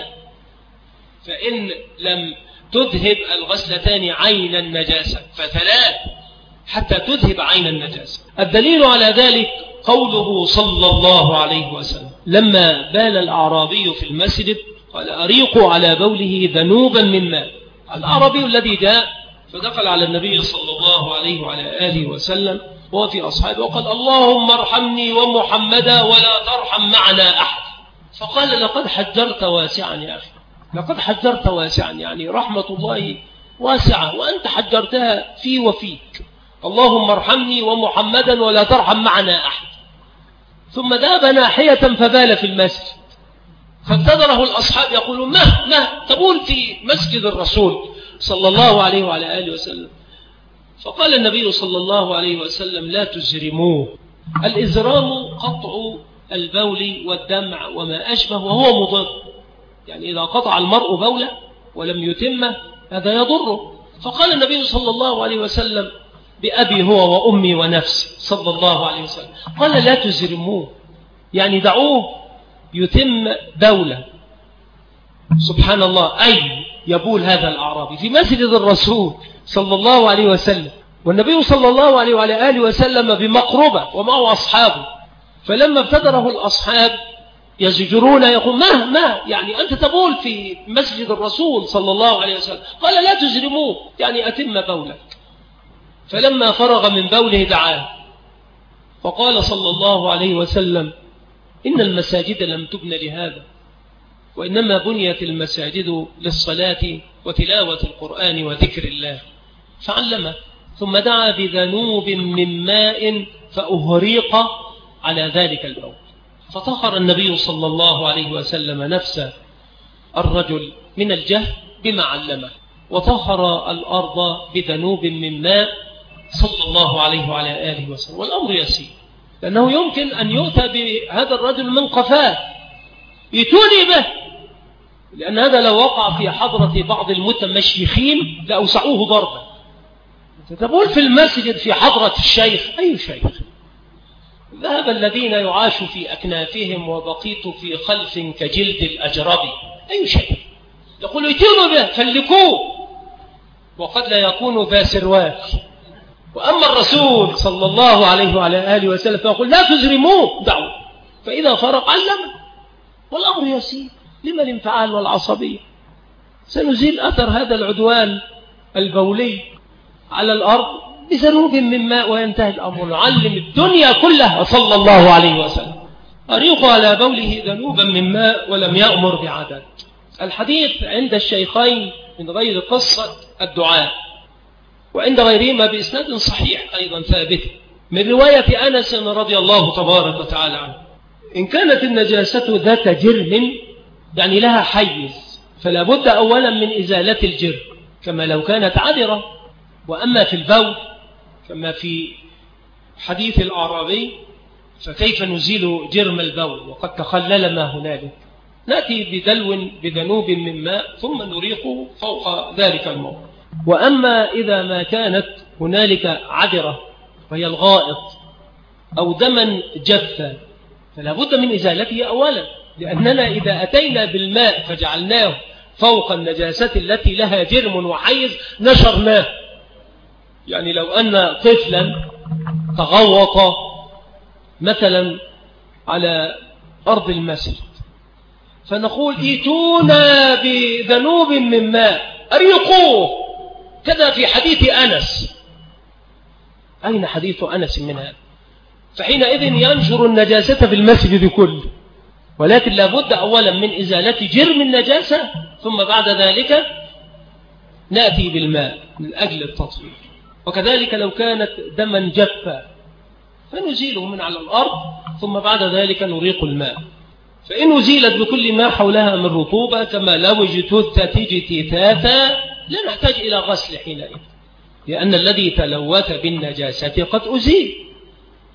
فإن لم تذهب الغسلتان عين النجاسة فثلاث حتى تذهب عين النجاسة. الدليل على ذلك قوله صلى الله عليه وسلم لما بال الأعرابي في المسجد قال أريقوا على بوله ذنوبا من ماء. الأعرابي الذي جاء فدخل على النبي صلى الله عليه وعلى آله وسلم وهو في أصحابه وقال اللهم ارحمني ومحمدا ولا ترحم معنا أحد. فقال لقد حجرت واسعا يا أخي، لقد حجرت واسعا، يعني رحمة الله واسعة وأنت حجرتها في وفيك. اللهم ارحمني ومحمدا ولا ترحم معنا أحد. ثم ذهب ناحية فبال في المسجد، فابتدره الأصحاب يقولون ما تقول في مسجد الرسول صلى الله عليه وعلى آله وسلم. فقال النبي صلى الله عليه وسلم لا تزرموه. الإزرام قطع البول والدمع وما أشبه وهو مضر، يعني إذا قطع المرء بوله ولم يتمه هذا يضره. فقال النبي صلى الله عليه وسلم بأبي هو وأمي ونفسي صلى الله عليه وسلم قال لا تزرموه، يعني دعوه يتم بوله. سبحان الله، أي يبول هذا الأعرابي في مسجد الرسول صلى الله عليه وسلم، والنبي صلى الله عليه وعلى آله وسلم بمقربة ومعه أصحابه. فلما ابتدره الأصحاب يزجرون يقول ما يعني أنت تبول في مسجد الرسول صلى الله عليه وسلم. قال لا تزرموه، يعني أتم بولك. فلما فرغ من بوله دعاه فقال صلى الله عليه وسلم إن المساجد لم تبن لهذا، وإنما بنيت المساجد للصلاة وتلاوة القرآن وذكر الله. فعلمه ثم دعا بذنوب من ماء فأهريق على ذلك البول، فطهر النبي صلى الله عليه وسلم نفس الرجل من الجهل بما علمه، وطهر الأرض بذنوب من ماء صلى الله عليه وعلى آله وسلم. والأمر يسير، لأنه يمكن أن يؤتى بهذا الرجل من قفاه يتوني به، لأن هذا لو وقع في حضرة بعض المتمشيخين لأوسعوه ضربا. تقول في المسجد في حضرة الشيخ، أي شيخ؟ ذهب الذين يعاش في أكنافهم وبقيت في خلف كجلد الأجربي، أي شيء؟ يقول يتونوا به فلكوه، وقد لا يكون ذا سروال. وأما الرسول صلى الله عليه وعلى آله وسلم فيقول لا تزرموه، دعوه، فإذا فرق علمه. والأمر يسير، لما الانفعال والعصبية؟ سنزيل أثر هذا العدوان البولي على الأرض بذنوب من ماء وينتهي الأمر. نعلم الدنيا كلها صلى الله عليه وسلم أريق على بوله ذنوبا من ماء ولم يأمر بعدد. الحديث عند الشيخين من غير قصة الدعاء، وعند غيرهما بإسناد صحيح أيضا ثابت من رواية أنس رضي الله تبارك وتعالى عنه. إن كانت النجاسة ذات جرم يعني لها حيز، فلا بد أولا من إزالة الجرم كما لو كانت عذرة. وأما في البول كما في حديث الأعرابي فكيف نزيل جرم البول وقد تخلل ما هنالك؟ نأتي بدلو بذنوب من ماء ثم نريقه فوق ذلك الموضع. وأما إذا ما كانت هنالك عذرة وهي الغائط أو دما جفا فلا بد من إزالته أولا، لأننا إذا أتينا بالماء فجعلناه فوق النجاسة التي لها جرم وحيز نشرناه. يعني لو أن طفلا تغوط مثلا على أرض المسجد فنقول ايتونا بذنوب من ماء أريقوه، كذا في حديث أنس. أين حديث أنس من هذا؟ فحينئذ ينشر النجاسة في المسجد كله، ولكن لابد أولا من إزالة جرم النجاسة ثم بعد ذلك نأتي بالماء من أجل التطهير. وكذلك لو كانت دما جفا فنزيله من على الأرض ثم بعد ذلك نريق الماء. فإن أزيلت بكل ما حولها من رطوبة كما لو اجتثت اجتثاثا لا نحتاج إلى غسل حينئذ، لأن الذي تلوث بالنجاسة قد أزيل.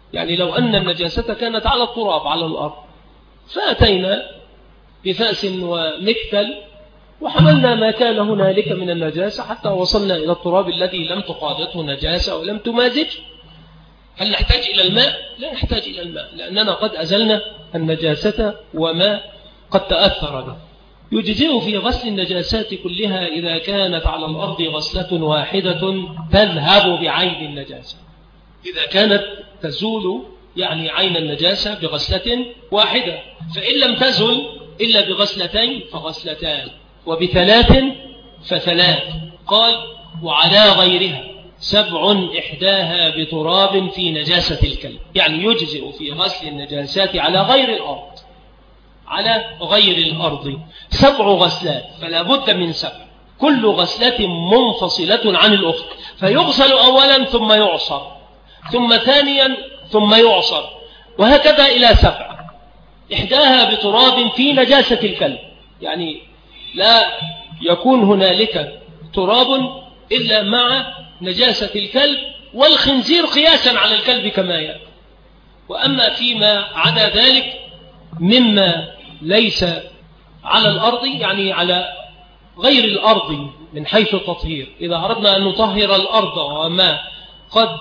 يعني لو أن النجاسة كانت على التراب على الأرض، فأتينا بفأس ومكتل وحملنا ما كان هنالك من النجاسة حتى وصلنا إلى التراب الذي لم تقاضته نجاسة ولم تمازج، هل نحتاج إلى الماء؟ لا نحتاج إلى الماء، لأننا قد أزلنا النجاسة وما قد تأثر به. يجزئ في غسل النجاسات كلها إذا كانت على الأرض غسلة واحدة تذهب بعين النجاسة، إذا كانت تزول يعني عين النجاسة بغسلة واحدة، فإن لم تزل إلا بغسلتين فغسلتان، وبثلاث فثلاث. قال وعلى غيرها 7 إحداها بتراب في نجاسة الكلب، يعني يجزئ في غسل النجاسات على غير الأرض، على غير الأرض 7 غسلات، فلا بد من 7، كل غسلة منفصلة عن الأخرى، فيغسل أولا ثم يعصر، ثم ثانيا ثم يعصر، وهكذا إلى 7 إحداها بتراب في نجاسة الكلب، يعني لا يكون هنالك تراب إلا مع نجاسة الكلب والخنزير قياسا على الكلب كما يأتي. وأما فيما عدا ذلك مما ليس على الأرض، يعني على غير الأرض من حيث التطهير، إذا أردنا أن نطهر الأرض وما قد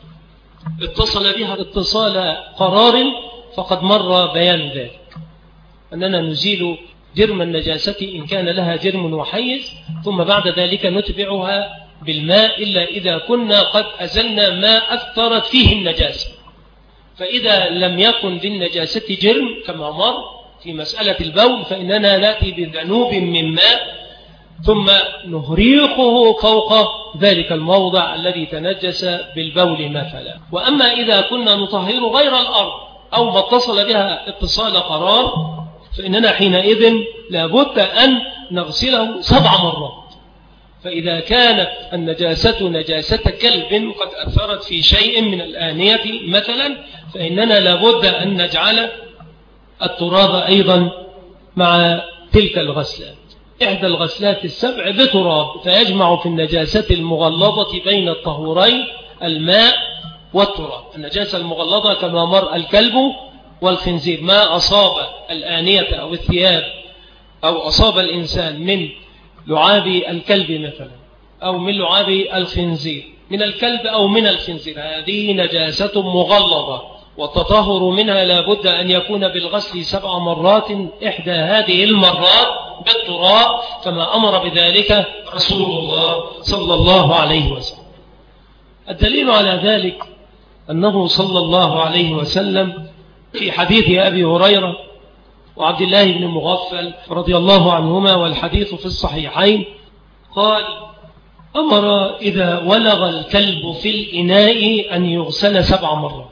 اتصل بها اتصال قرار فقد مر بيان ذلك، أننا نزيل جرم النجاسة إن كان لها جرم وحيز، ثم بعد ذلك نتبعها بالماء إلا إذا كنا قد أزلنا ما أثرت فيه النجاسة. فإذا لم يكن للنجاسة جرم كما مر في مسألة البول، فإننا نأتي بذنوب من ماء ثم نهريقه فوق ذلك الموضع الذي تنجس بالبول مثلا. وأما إذا كنا نطهر غير الأرض أو ما اتصل بها اتصال قرار، فإننا حينئذ لابد أن نغسله 7 مرات. فإذا كانت النجاسة نجاسة كلب قد أثرت في شيء من الآنية مثلا، فإننا لابد أن نجعل التراب أيضا مع تلك الغسلات. إحدى الغسلات 7 بتراب، فيجمع في النجاسة المغلظة بين الطهورين الماء والتراب. النجاسة المغلظة كما مر الكلب والخنزير، ما أصاب الآنية أو الثياب أو أصاب الإنسان من لعاب الكلب مثلا أو من لعاب الخنزير، من الكلب أو من الخنزير، هذه نجاسة مغلظة، والتطهر منها لابد أن يكون بالغسل 7 مرات، إحدى هذه المرات بالتراب كما أمر بذلك رسول الله صلى الله عليه وسلم. الدليل على ذلك أنه صلى الله عليه وسلم في حديث أبي هريرة وعبد الله بن مغفل رضي الله عنهما، والحديث في الصحيحين، قال أمر إذا ولغ الكلب في الإناء أن يغسل 7 مرات.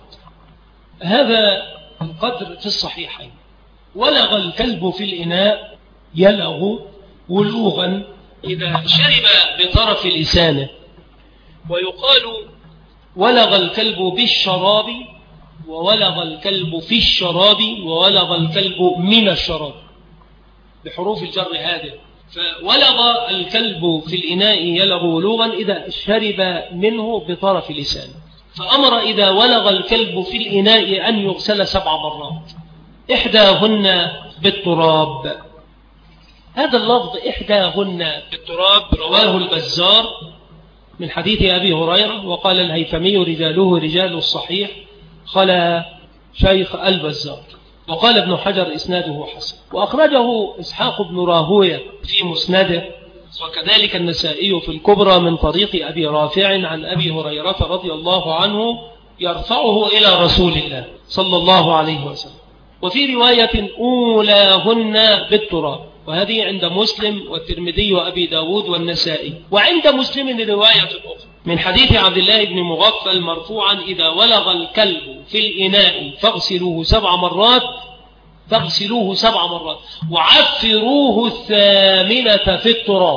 هذا القدر في الصحيحين. ولغ الكلب في الإناء يلغ ولوغا إذا شرب بطرف لسانه، ويقال ولغ الكلب بالشراب، وولغ الكلب في الشراب، وولغ الكلب من الشراب، بحروف الجر هذه. فولغ الكلب في الإناء يلغ ولوغا إذا شرب منه بطرف لسانه. فأمر إذا ولغ الكلب في الإناء أن يغسل 7 مرات، إحداهن بالتراب. هذا اللفظ إحداهن بالتراب رواه البزار من حديث أبي هريرة، وقال الهيثمي رجاله رجال الصحيح خلا شيخ البزار، وقال ابن حجر إسناده حسن، وأخرجه إسحاق بن راهوية في مسنده، وكذلك النسائي في الكبرى من طريق أبي رافع عن أبي هريرة رضي الله عنه يرفعه إلى رسول الله صلى الله عليه وسلم. وفي رواية أولاهن بالتراب، وهذه عند مسلم والترمذي وأبي داود والنسائي. وعند مسلم رواية أخرى من حديث عبد الله بن مغفل مرفوعا إذا ولغ الكلب في الإناء فاغسلوه 7 مرات، فاغسلوه 7 مرات وعفروه 8 في التراب،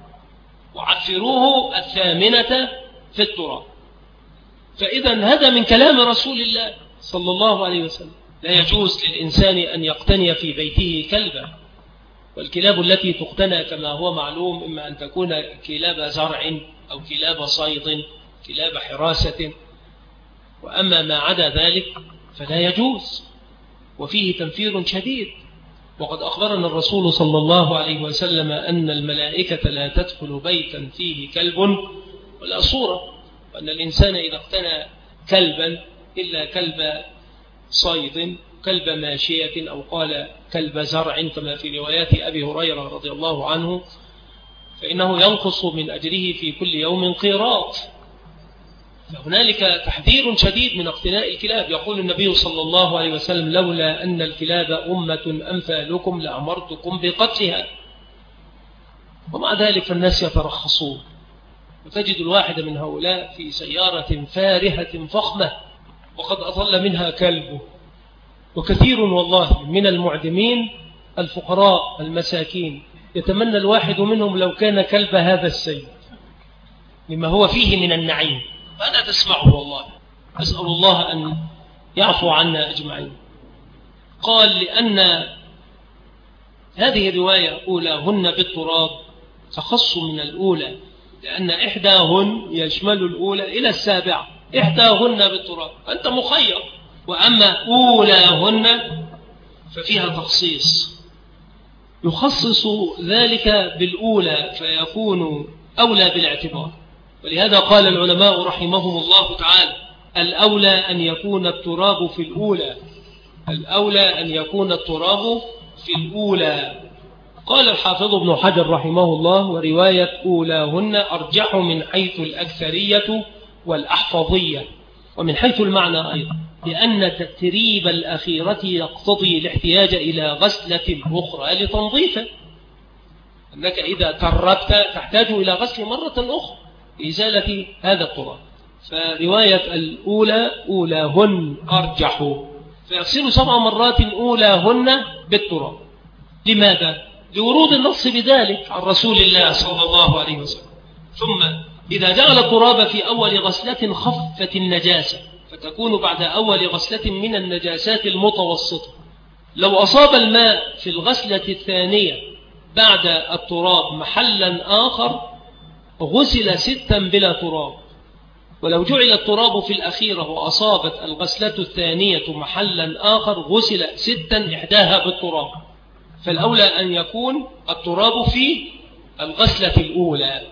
وعفروه 8 في التراب. فإذا هذا من كلام رسول الله صلى الله عليه وسلم. لا يجوز للإنسان أن يقتني في بيته كلبا، والكلاب التي تقتنى كما هو معلوم إما أن تكون كلاب زرع أو كلاب صيد، كلاب حراسة، وأما ما عدا ذلك فلا يجوز، وفيه تنفير شديد. وقد أخبرنا الرسول صلى الله عليه وسلم أن الملائكة لا تدخل بيتا فيه كلب ولا صورة، وأن الإنسان إذا اقتنى كلبا إلا كلب صيد، كلب ماشية، أو قال كلب زرع كما في روايات أبي هريرة رضي الله عنه، فإنه ينقص من أجره في كل يوم قيراط. فهنالك تحذير شديد من اقتناء الكلاب. يقول النبي صلى الله عليه وسلم: لولا أن الكلاب أمة أمثالكم لأمرتكم بقتلها. ومع ذلك فالناس يترخصون، وتجد الواحد من هؤلاء في سيارة فارهة فخمة وقد أطل منها كلبه. وكثير والله من المعدمين الفقراء المساكين يتمنى الواحد منهم لو كان كلب هذا السيد لما هو فيه من النعيم، فأنا تسمعه والله. أسأل الله أن يعفو عنا أجمعين. قال: لأن هذه الرواية أولاهن بالتراب أخص من الأولى، لأن إحداهن يشمل الأولى إلى السابعة، إحداهن بالتراب، أنت مخير. وأما أولاهن ففيها تخصيص، يخصص ذلك بالأولى فيكون أولى بالاعتبار. ولهذا قال العلماء رحمهم الله تعالى: الأولى أن يكون التراب في الأولى، الأولى أن يكون التراب في الأولى. قال الحافظ ابن حجر رحمه الله: ورواية أولاهن أرجح من حيث الأكثرية والأحفظية، ومن حيث المعنى أيضا، لأن تتريب الأخيرة يقتضي الاحتياج إلى غسلة أخرى لتنظيفه، أنك إذا تربت تحتاج إلى غسل مرة أخرى لإزالة هذا التراب. فرواية الأولى أولاهن أرجح، فيغسل 7 مرات أولاهن بالتراب. لماذا؟ لورود النص بذلك عن رسول الله صلى الله عليه وسلم. ثم إذا جعل التراب في أول غسلة خفت النجاسة، فتكون بعد أول غسلة من النجاسات المتوسطة. لو أصاب الماء في الغسلة الثانية بعد التراب محلا آخر غسل 6 بلا تراب، ولو جعل التراب في الأخيرة وأصابت الغسلة الثانية محلا آخر غسل 6 إحداها بالتراب. فالأولى أن يكون التراب في الغسلة الأولى.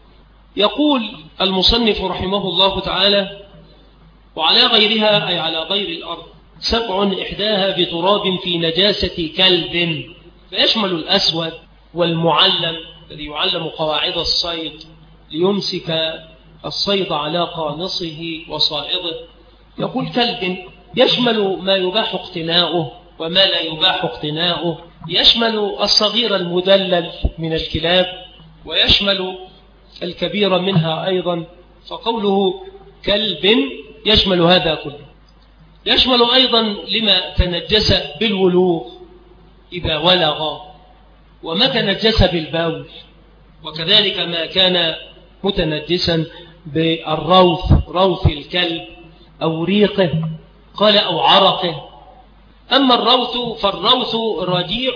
يقول المصنف رحمه الله تعالى: وعلى غيرها أي على غير الأرض 7 إحداها بتراب في نجاسة كلب، فيشمل الأسود والمعلم الذي يعلم قواعد الصيد ليمسك الصيد على قانصه وصائده. يقول كلب يشمل ما يباح اقتناؤه وما لا يباح اقتناؤه، يشمل الصغير المدلل من الكلاب ويشمل الكبير منها أيضا. فقوله كلب يشمل هذا كله. يشمل أيضا لما تنجس بالولوغ إذا ولغ، وما تنجس بالبول، وكذلك ما كان متنجسا بالروث، روث الكلب أو ريقه، قال أو عرقه. أما الروث فالروث رجيع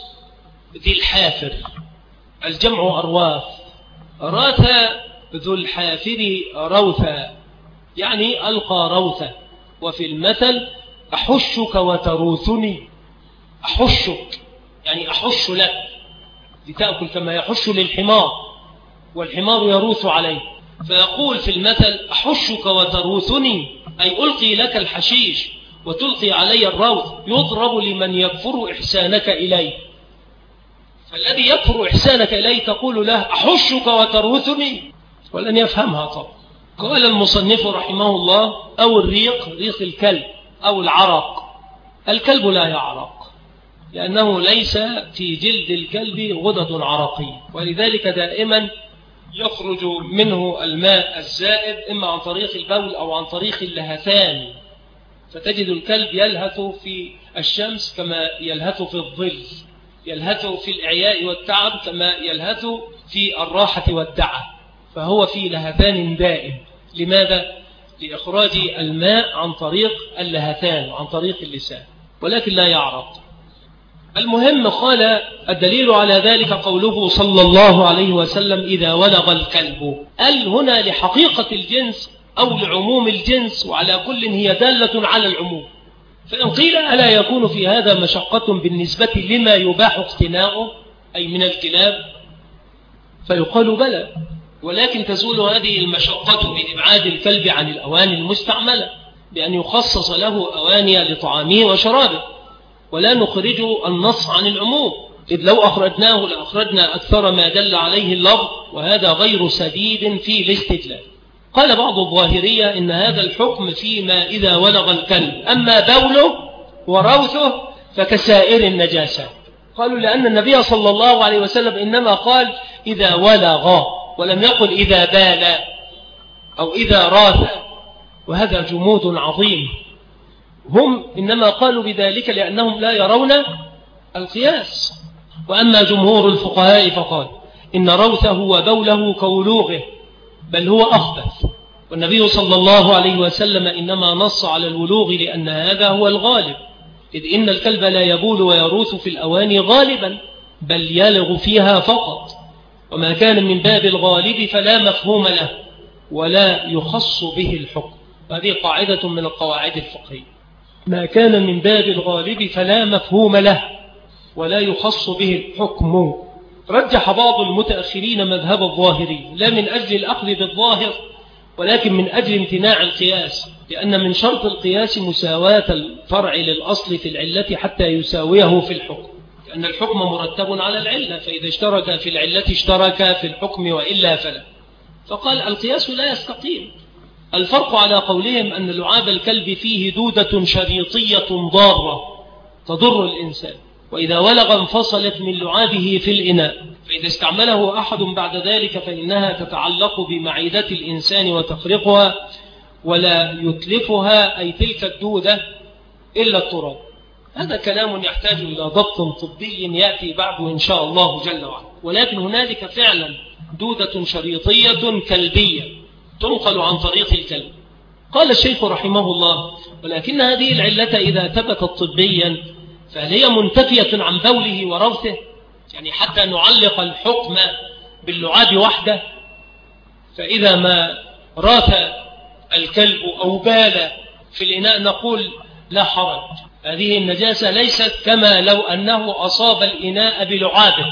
ذي الحافر، الجمع أرواث، راث ذو الحافر روثا، يعني ألقى روثا. وفي المثل أحشك وتروثني، أحشك يعني أحش لك لتأكل كما يحش للحمار، والحمار يروث عليه. فيقول في المثل أحشك وتروثني، أي ألقي لك الحشيش وتلقي علي الروث، يضرب لمن يكفر إحسانك إليه. فالذي يكفر إحسانك إليه تقول له أحشك وتروثني، ولن يفهمها طبعا. قال المصنف رحمه الله: أو الريق، ريق الكلب، أو العرق. الكلب لا يعرق لأنه ليس في جلد الكلب غدد عرقية، ولذلك دائما يخرج منه الماء الزائد إما عن طريق البول أو عن طريق اللهثان. فتجد الكلب يلهث في الشمس كما يلهث في الظل، يلهث في الإعياء والتعب كما يلهث في الراحة والدعة، فهو في لهثان دائم. لماذا؟ لإخراج الماء عن طريق اللهثان وعن طريق اللسان، ولكن لا يعرق. المهم قال: الدليل على ذلك قوله صلى الله عليه وسلم: إذا ولغ الكلب. هنا لحقيقة الجنس أو لعموم الجنس، وعلى كل هي دالة على العموم. فإن قيل ألا يكون في هذا مشقة بالنسبة لما يباح اقتناؤه أي من الكلاب؟ فيقال بلى، ولكن تزول هذه المشقة بإبعاد الكلب عن الأواني المستعملة، بأن يخصص له أواني لطعامه وشرابه، ولا نخرج النص عن العموم، إذ لو أخرجناه لأخرجنا أكثر ما دل عليه اللفظ، وهذا غير سديد في الاستدلال. قال بعض الظاهرية إن هذا الحكم فيما إذا ولغ الكلب، أما بوله وروثه فكسائر النجاسة. قالوا لأن النبي صلى الله عليه وسلم إنما قال إذا ولغ، ولم يقل إذا بال أو إذا راث، وهذا جمود عظيم. هم إنما قالوا بذلك لأنهم لا يرون القياس. وأما جمهور الفقهاء فقال إن روثه وبوله كولوغه، بل هو أخبث. والنبي صلى الله عليه وسلم إنما نص على الولوغ لأن هذا هو الغالب، إذ إن الكلب لا يبول ويروث في الأواني غالبا، بل يلغ فيها فقط. وما كان من باب الغالب فلا مفهوم له ولا يخص به الحكم. هذه قاعدة من القواعد الفقهية، ما كان من باب الغالب فلا مفهوم له ولا يخص به الحكم. رجح بعض المتأخرين مذهب الظاهري، لا من أجل الأخذ بالظاهر ولكن من أجل امتناع القياس، لأن من شرط القياس مساواة الفرع للأصل في العلة حتى يساويه في الحكم، لأن الحكم مرتب على العلة، فإذا اشترك في العلة اشترك في الحكم وإلا فلا. فقال القياس لا يستقيم. الفرق على قولهم أن لعاب الكلب فيه دودة شريطية ضارة تضر الإنسان، وإذا ولغ انفصلت من لعابه في الإناء، فإذا استعمله أحد بعد ذلك فإنها تتعلق بمعدة الإنسان وتخرقها ولا يتلفها أي تلك الدودة إلا التراب. هذا كلام يحتاج إلى ضبط طبي يأتي بعده إن شاء الله جل وعلا. ولكن هنالك فعلا دودة شريطية كلبية تنقل عن طريق الكلب. قال الشيخ رحمه الله ولكن هذه العلة إذا ثبتت طبيا فهل هي منتفية عن بوله وروثه؟ يعني حتى نعلق الحكم باللعاب وحده، فإذا ما راث الكلب أو بال في الإناء نقول لا حرج، هذه النجاسة ليست كما لو أنه أصاب الإناء بلعابه،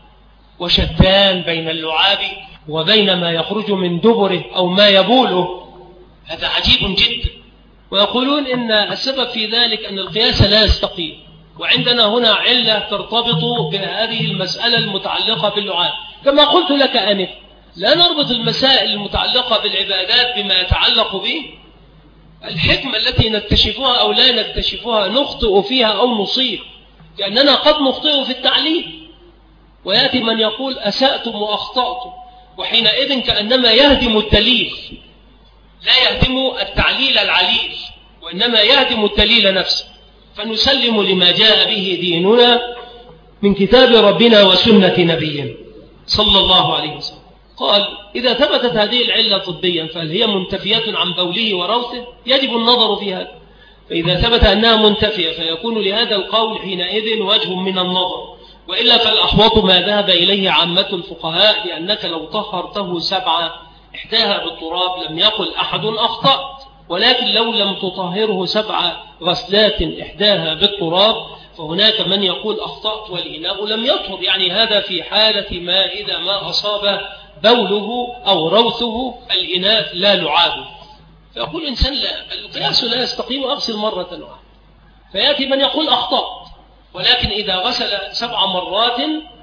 وشتان بين اللعاب وبين ما يخرج من دبره أو ما يبوله. هذا عجيب جدا. ويقولون إن السبب في ذلك أن القياس لا يستقيم، وعندنا هنا علة ترتبط بهذه المسألة المتعلقة باللعاب. كما قلت لك آنف، لا نربط المسائل المتعلقة بالعبادات بما يتعلق به الحكمة التي نكتشفها أو لا نكتشفها، نخطئ فيها أو نصيب، لأننا قد نخطئ في التعليل، ويأتي من يقول أسأتم وأخطأتم، وحينئذ كأنما يهدم الدليل، لا يهدم التعليل العليل وإنما يهدم الدليل نفسه. فنسلم لما جاء به ديننا من كتاب ربنا وسنة نبينا صلى الله عليه وسلم. قال إذا ثبتت هذه العلة طبيا فهل هي منتفية عن بوله وروثه؟ يجب النظر في هذا، فإذا ثبت أنها منتفية فيكون لهذا القول حينئذ وجه من النظر، وإلا فالأحوط ما ذهب إليه عامة الفقهاء، لأنك لو طهرته 7 إحداها بالتراب لم يقل أحد أخطأت، ولكن لو لم تطهره 7 غسلات إحداها بالتراب فهناك من يقول أخطأت والإناء لم يطهر. يعني هذا في حالة ما إذا ما أصاب بوله أو روثه الإناء لا لعابه. فيقول الإنسان لا، القياس لا يستقيم، أغسل مرة واحدة. فيأتي من يقول أخطأت، ولكن إذا غسل 7 مرات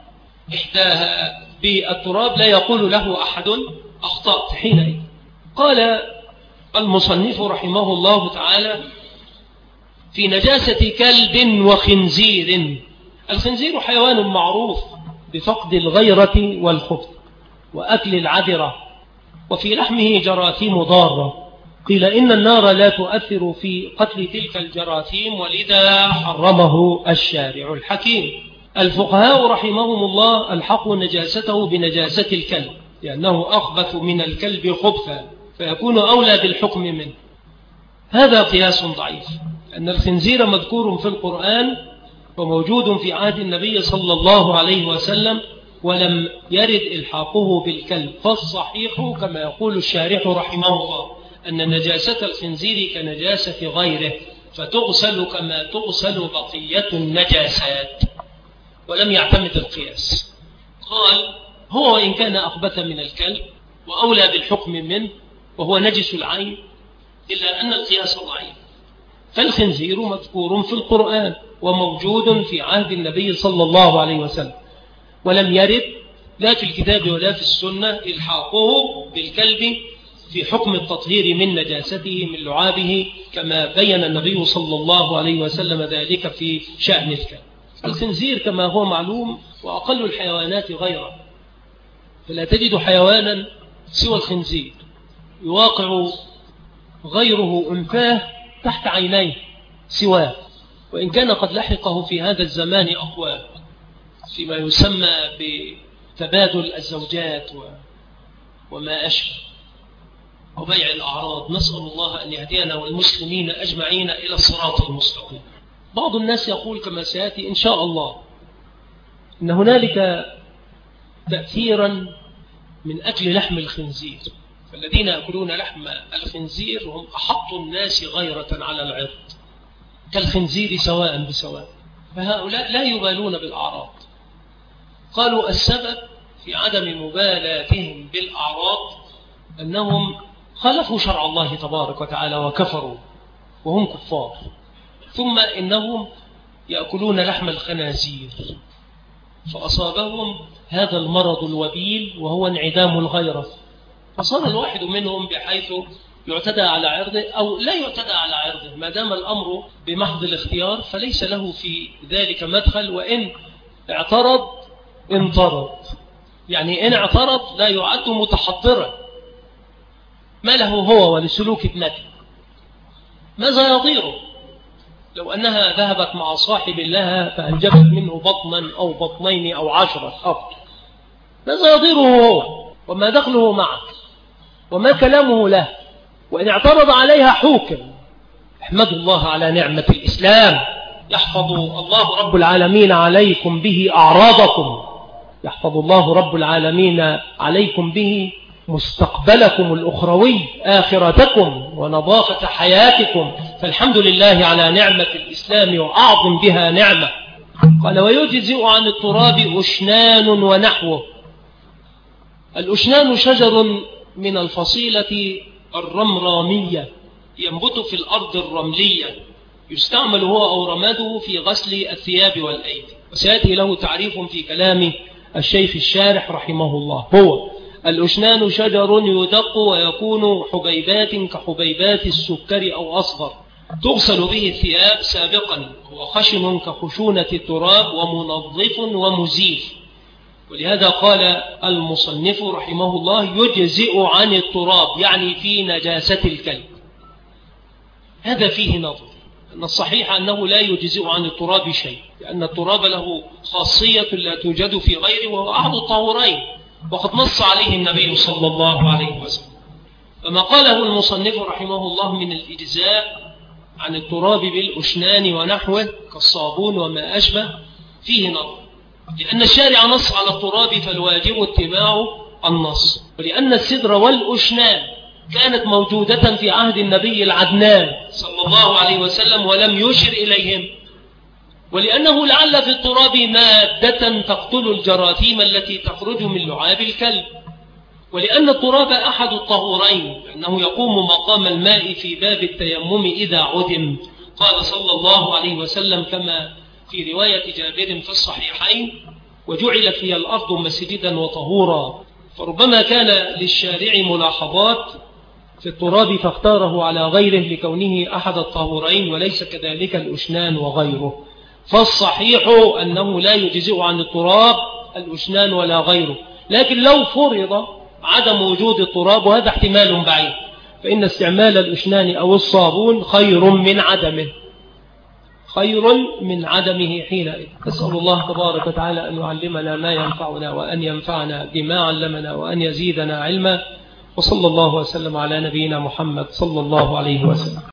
إحداها بالتراب لا يقول له أحد أخطأت حينئذ. قال المصنف رحمه الله تعالى في نجاسة كلب وخنزير. الخنزير حيوان معروف بفقد الغيرة والخبث وأكل العذرة، وفي لحمه جراثيم ضارة. قيل إن النار لا تؤثر في قتل تلك الجراثيم، ولذا حرمه الشارع الحكيم. الفقهاء رحمهم الله الحقوا نجاسته بنجاسة الكلب، لأنه أخبث من الكلب خبثا فيكون أولى بالحكم منه. هذا قياس ضعيف، أن الخنزير مذكور في القرآن وموجود في عهد النبي صلى الله عليه وسلم، ولم يرد إلحاقه بالكلب. فالصحيح كما يقول الشارح رحمه الله أن نجاسة الخنزير كنجاسة غيره فتغسل كما تغسل بقية النجاسات، ولم يعتمد القياس. قال هو وإن كان أخبث من الكلب وأولى بالحكم منه وهو نجس العين، إلا أن القياس ضعيف، فالخنزير مذكور في القرآن وموجود في عهد النبي صلى الله عليه وسلم، ولم يرد لا في الكتاب ولا في السنة إلحاقه بالكلب في حكم التطهير من نجاسته من لعابه، كما بين النبي صلى الله عليه وسلم ذلك في شأن الكلب. الخنزير كما هو معلوم وأقل الحيوانات غيره، فلا تجد حيوانا سوى الخنزير يواقع غيره أنفاه تحت عينيه سواه، وإن كان قد لحقه في هذا الزمان أقوام فيما يسمى بتبادل الزوجات وما أشبه وبيع الأعراض. نسأل الله أن يهدينا والمسلمين أجمعين إلى الصراط المستقيم. بعض الناس يقول كما سيأتي إن شاء الله إن هنالك تأثيرا من أكل لحم الخنزير، فالذين يأكلون لحم الخنزير هم أحط الناس غيرة على العرض كالخنزير سواء بسواء، فهؤلاء لا يبالون بالأعراض. قالوا السبب في عدم مبالاتهم بالأعراض أنهم خالفوا شرع الله تبارك وتعالى وكفروا وهم كفار، ثم إنهم يأكلون لحم الخنازير فأصابهم هذا المرض الوبيل وهو انعدام الغيرة، فصار الواحد منهم بحيث يعتدى على عرضه أو لا يعتدى على عرضه، ما دام الأمر بمحض الاختيار فليس له في ذلك مدخل، وإن اعترض انطرد، يعني إن اعترض لا يعد متحضرا، ما له هو ولسلوك ابنته، ماذا يضيره لو أنها ذهبت مع صاحب لها فأنجبت منه بطنا أو بطنين أو 10 أبط، ماذا يضيره هو وما دخله معه وما كلامه له؟ وإن اعترض عليها حوكم. احمدوا الله على نعمة الإسلام، يحفظ الله رب العالمين عليكم به أعراضكم، يحفظ الله رب العالمين عليكم به مستقبلكم الأخروي آخرتكم ونظافة حياتكم، فالحمد لله على نعمة الإسلام وأعظم بها نعمة. قال ويجزئ عن التراب أشنان ونحوه. الأشنان شجر من الفصيلة الرمرامية ينبت في الأرض الرملية، يستعمل هو أو رماده في غسل الثياب والأيدي، وسيأتي له تعريف في كلام الشيخ الشارح رحمه الله. هو الأشنان شجر يدق ويكون حبيبات كحبيبات السكر أو أصغر، تغسل به الثياب سابقا، وخشن كخشونة التراب ومنظف ومزيل. ولهذا قال المصنف رحمه الله يجزئ عن التراب، يعني في نجاسة الكلب. هذا فيه نظر، أن الصحيح أنه لا يجزئ عن التراب شيء، لأن التراب له خاصية لا توجد في غيره وهو أحد الطهورين، وقد نص عليه النبي صلى الله عليه وسلم. فما قاله المصنف رحمه الله من الإجزاء عن التراب بالأشنان ونحوه كالصابون وما أشبه فيه نظر، لأن الشارع نص على التراب فالواجب اتباع النص، ولأن السدر والأشنان كانت موجودة في عهد النبي العدنان صلى الله عليه وسلم ولم يشر إليهم، ولأنه لعل في التراب مادة تقتل الجراثيم التي تخرج من لعاب الكلب، ولأن التراب أحد الطهورين، لأنه يقوم مقام الماء في باب التيمم إذا عدم. قال صلى الله عليه وسلم كما في رواية جابر في الصحيحين وجعلت لي الأرض مسجدا وطهورا. فربما كان للشارع ملاحظات في التراب فاختاره على غيره لكونه أحد الطهورين، وليس كذلك الأشنان وغيره. فالصحيح أنه لا يجزئ عن التراب الأشنان ولا غيره، لكن لو فرض عدم وجود التراب، وهذا احتمال بعيد، فإن استعمال الأشنان أو الصابون خير من عدمه، خير من عدمه حينئذ. نسأل الله تبارك وتعالى أن يعلمنا ما ينفعنا وأن ينفعنا بما علمنا وأن يزيدنا علما، وصلى الله وسلم على نبينا محمد صلى الله عليه وسلم.